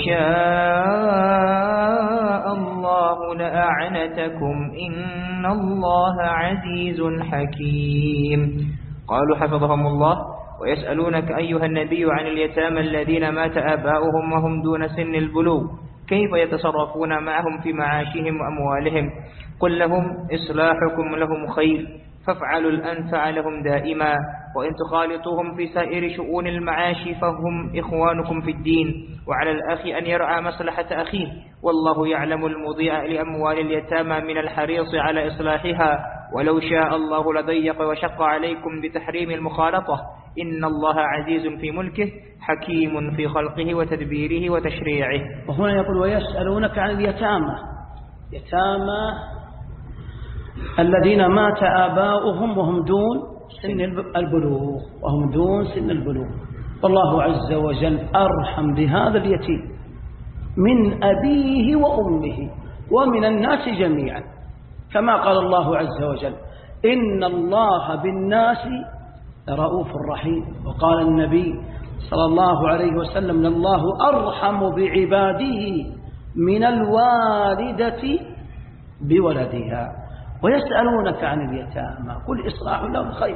شاء الله لأعنتكم إن الله عزيز حكيم. قالوا حفظهم الله ويسألونك أيها النبي عن اليتامى الذين مات آباؤهم وهم دون سن البلوغ كيف يتصرفون معهم في معاشهم وأموالهم قل لهم إصلاحكم لهم خير فافعلوا الأنفع لهم دائما وإن تخالطوهم في سائر شؤون المعاش فهم إخوانكم في الدين وعلى الأخ أن يرعى مصلحة أخيه والله يعلم المضيء لأموال اليتامى من الحريص على إصلاحها ولو شاء الله لضيق وشق عليكم بتحريم المخالطة إن الله عزيز في ملكه حكيم في خلقه وتدبيره وتشريعه. وهنا يقول ويسألونك عن اليتامى، يتامى الذين مات آباؤهم وهم دون سن البلوغ، وهم دون سن البلوغ. والله عز وجل أرحم بهذا اليتيم من أبيه وأمه ومن الناس جميعا، كما قال الله عز وجل إن الله بالناس لرؤوف رحيم. وقال النبي صلى الله عليه وسلم الله أرحم بعباده من الوالدة بولدها. ويسألونك عن اليتامى قل إصلاح لهم خير،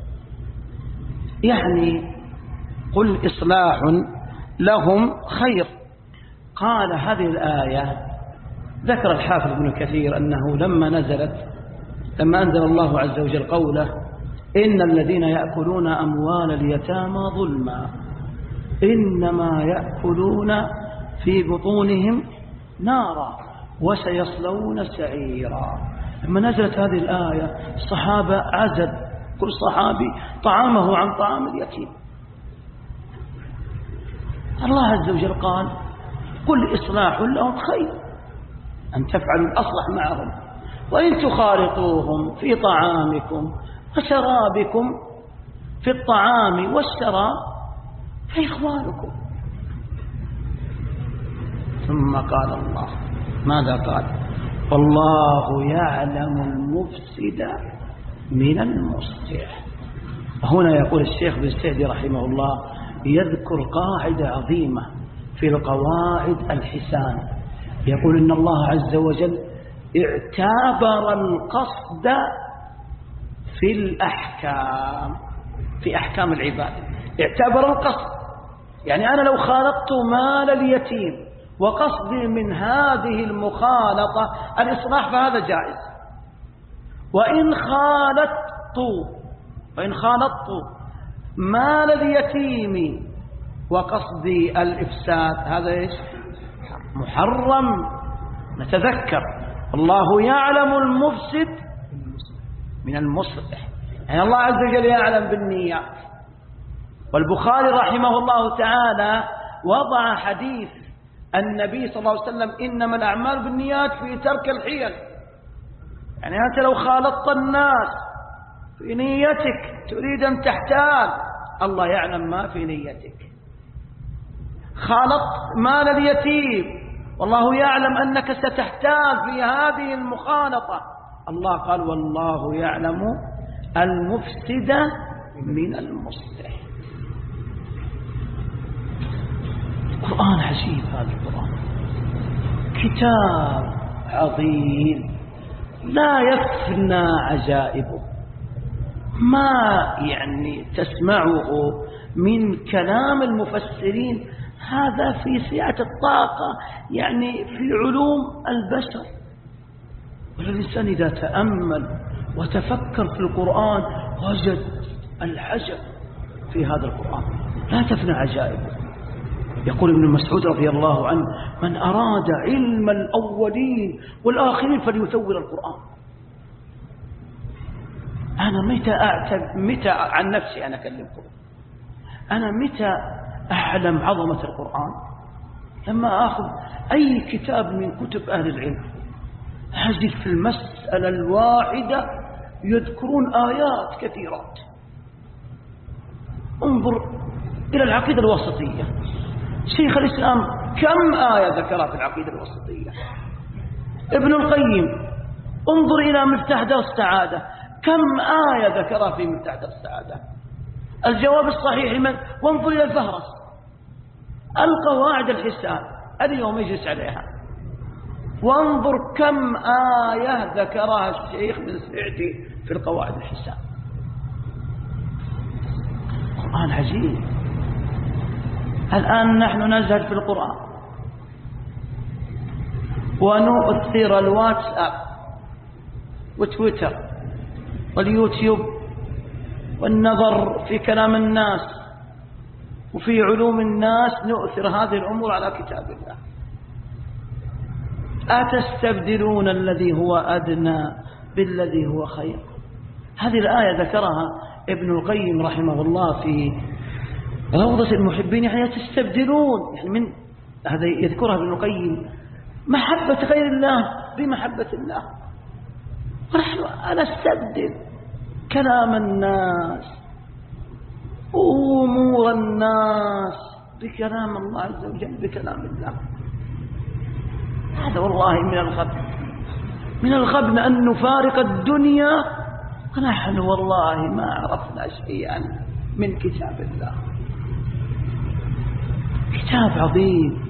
يعني قل إصلاح لهم خير. قال هذه الآية ذكر الحافظ ابن كثير أنه لما نزلت لما أنزل الله عز وجل قوله إن الذين يأكلون أموال اليتامى ظلما إنما يأكلون في بطونهم نارا وسيصلون سعيرا. لما نزلت هذه الآية الصحابة عزل كل صحابي طعامه عن طعام اليتيم. الله عز وجل قال قل إصلاح لهم خير أن تفعلوا الأصلح معهم وإن تخالطوهم في طعامكم وشرابكم في الطعام والشراب فإخوانكم. ثم قال الله ماذا قال والله يعلم المفسد من المصلح. وهنا يقول الشيخ بن سعدي رحمه الله يذكر قاعدة عظيمة في القواعد الحسان، يقول إن الله عز وجل اعتبر القصد في الأحكام في أحكام العبادة، اعتبر القصد. يعني أنا لو خالطت مال اليتيم وقصدي من هذه المخالطة الإصلاح فهذا جائز. وإن خالطت وإن خالطت مال اليتيم وقصدي الإفساد هذا إيش؟ محرم. نتذكر الله يعلم المفسد من المصلح، يعني الله عز وجل يعلم بالنيات. والبخاري رحمه الله تعالى وضع حديث النبي صلى الله عليه وسلم إنما الأعمال بالنيات في ترك الحيل. يعني أنت لو خالطت الناس في نيتك تريد أن تحتال، الله يعلم ما في نيتك. خالطت مال اليتيم والله يعلم أنك ستحتال في هذه المخالطة، الله قال والله يعلم المفسد من المصلح. القرآن عجيب، هذا القرآن كتاب عظيم لا يفنى عجائبه. ما يعني تسمعه من كلام المفسرين هذا في سعة الطاقة، يعني في علوم البشر. والإنسان إذا تأمل وتفكر في القرآن وجد العجب في هذا القرآن لا تفنى عجائبه. يقول ابن مسعود رضي الله عنه من أراد علم الأولين والآخرين فليثور القرآن. أنا متى أعتب متى عن نفسي أنا أكلمكم، أنا متى أعلم عظمة القرآن لما أخذ أي كتاب من كتب أهل العلم أجد في المسألة الواحدة يذكرون آيات كثيرات. انظر إلى العقيدة الوسطية، شيخ الإسلام كم آية ذكرها في العقيدة الوسطية. ابن القيم انظر إلى مفتاح دار السعادة كم آية ذكرها في مفتاح دار السعادة. الجواب الصحيح لمن؟ وانظر إلى الفهرس. القواعد الحسان اليوم يجلس عليها، وانظر كم آية ذكرها الشيخ بن سعدي في القواعد الحسان. القرآن عجيب. الآن نحن نزهد في القرآن ونؤثر الواتساب وتويتر واليوتيوب والنظر في كلام الناس وفي علوم الناس، نؤثر هذه الأمور على كتاب الله. أتستبدلون الذي هو أدنى بالذي هو خير. هذه الآية ذكرها ابن القيم رحمه الله في روضة المحبين، يعني تستبدلون، يعني من هذا يذكرها ابن القيم محبة غير الله بمحبة الله. ونحن نستبدل كلام الناس وأمور الناس بكلام الله عز وجل بكلام الله. هذا والله من الغبن، من الغبن أن نفارق الدنيا ونحن والله ما عرفنا شيئا من كتاب الله. كتاب عظيم،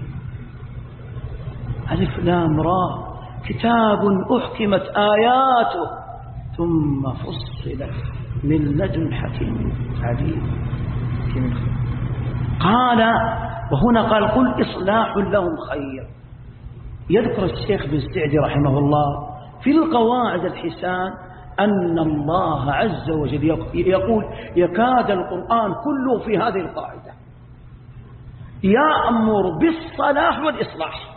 ألف لام را، كتاب أحكمت آياته ثم فصلت من لدن حكيم عليم. قال وهنا قال قل إصلاح لهم خير. يذكر الشيخ بن سعدي رحمه الله في القواعد الحسان أن الله عز وجل يقول يكاد القرآن كله في هذه القاعدة يأمر بالصلاح والإصلاح.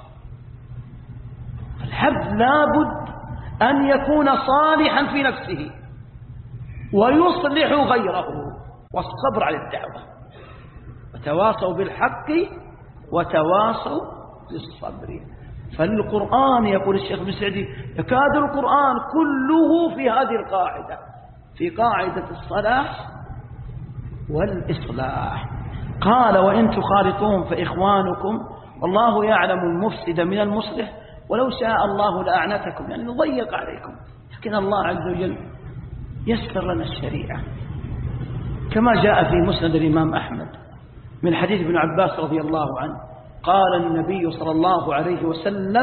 العبد لابد أن يكون صالحا في نفسه ويصلح غيره، والصبر على الدعوة، وتواصوا بالحق وتواصوا بالصبر. فالقرآن يقول الشيخ بن سعدي يكاد القرآن كله في هذه القاعدة، في قاعدة الصلاح والإصلاح. قال وإن تخالطوهم فإخوانكم والله يعلم المفسد من المصلح ولو شاء الله لأعنتكم، يعني نضيق عليكم، لكن الله عز وجل يسر لنا الشريعة كما جاء في مسند الإمام أحمد من حديث ابن عباس رضي الله عنه قال النبي صلى الله عليه وسلم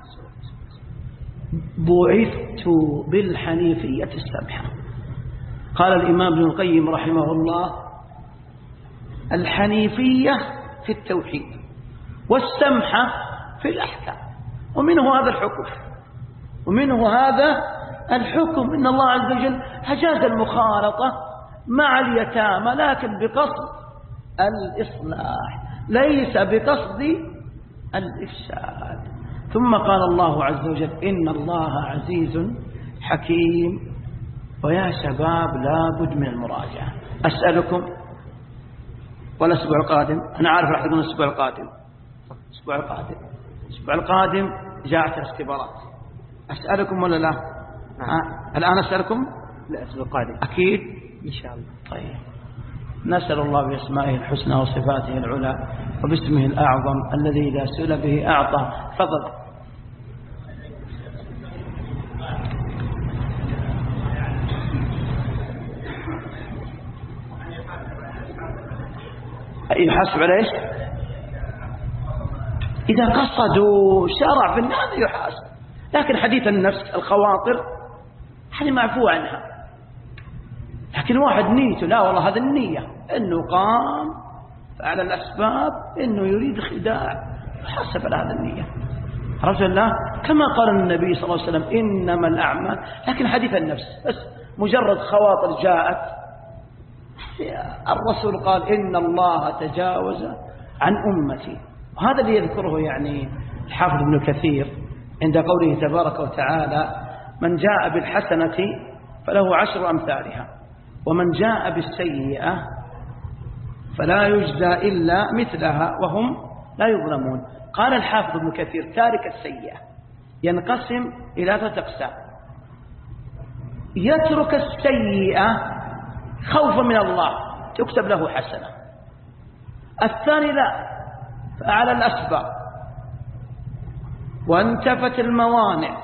بعثت بالحنيفية السمحة. قال الإمام ابن القيم رحمه الله: الحنيفية في التوحيد والسمحة في الأحكام، ومنه هذا الحكم ومنه هذا الحكم إن الله عز وجل أجاز المخالطة مع اليتامى لكن بقصد الإصلاح ليس بقصد الإفساد. ثم قال الله عز وجل: إن الله عزيز حكيم. ويا شباب لابد من المراجعة. أسألكم، ولا الأسبوع القادم، أنا عارف راح تكون الأسبوع القادم الأسبوع القادم الأسبوع القادم جاءت الاختبارات. أسألكم ولا لا؟ آه. الآن أسألكم الأسبوع القادم أكيد إن شاء الله. طيب، نسأل الله بأسمائه الحسنى وصفاته العلى وباسمه الأعظم الذي إذا سئل به أعطى. فضل. يحاسب على ايش؟ إذا قصدوا شرع في الناس يحاسب، لكن حديث النفس الخواطر هذه معفو عنها. لكن واحد نيته لا والله هذا النية إنه قام فعل الأسباب إنه يريد خداع، يحاسب على هذا النية. عرفت الله؟ كما قال النبي صلى الله عليه وسلم: إنما الأعمال. لكن حديث النفس بس مجرد خواطر جاءت، الرسول قال: إن الله تجاوز عن أمتي. وهذا اللي يذكره يعني الحافظ ابن كثير عند قوله تبارك وتعالى: من جاء بالحسنة فله عشر أمثالها ومن جاء بالسيئة فلا يجزى إلا مثلها وهم لا يظلمون. قال الحافظ ابن كثير: تارك السيئة ينقسم إلى ثلاثة أقسام: يترك السيئة خوفا من الله تكتب له حسنة، الثاني لا فعل الأسباب وانتفت الموانع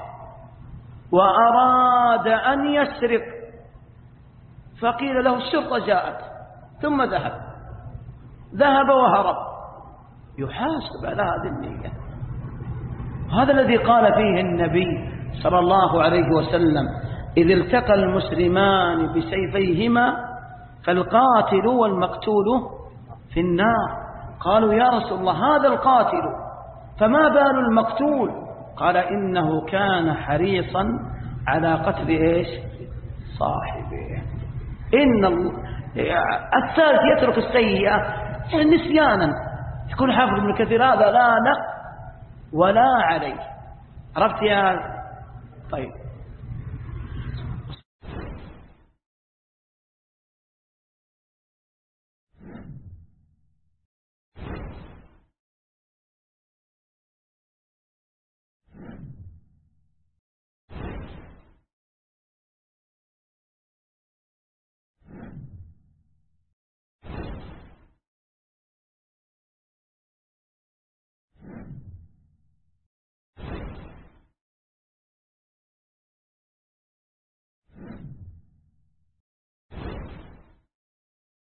وأراد أن يسرق فقيل له الشرطة جاءت ثم ذهب ذهب وهرب، يحاسب على هذه النية. هذا الذي قال فيه النبي صلى الله عليه وسلم: إذ التقى المسلمان بسيفيهما فالقاتل والمقتول في النار. قالوا: يا رسول الله هذا القاتل فما بال المقتول؟ قال: إنه كان حريصا على قتل إيش؟ صاحبه. إن الثالث يترك السيئة يعني نسيانا. يقول حافظ ابن كثير: هذا لا له ولا عليه. عرفت يا طيب؟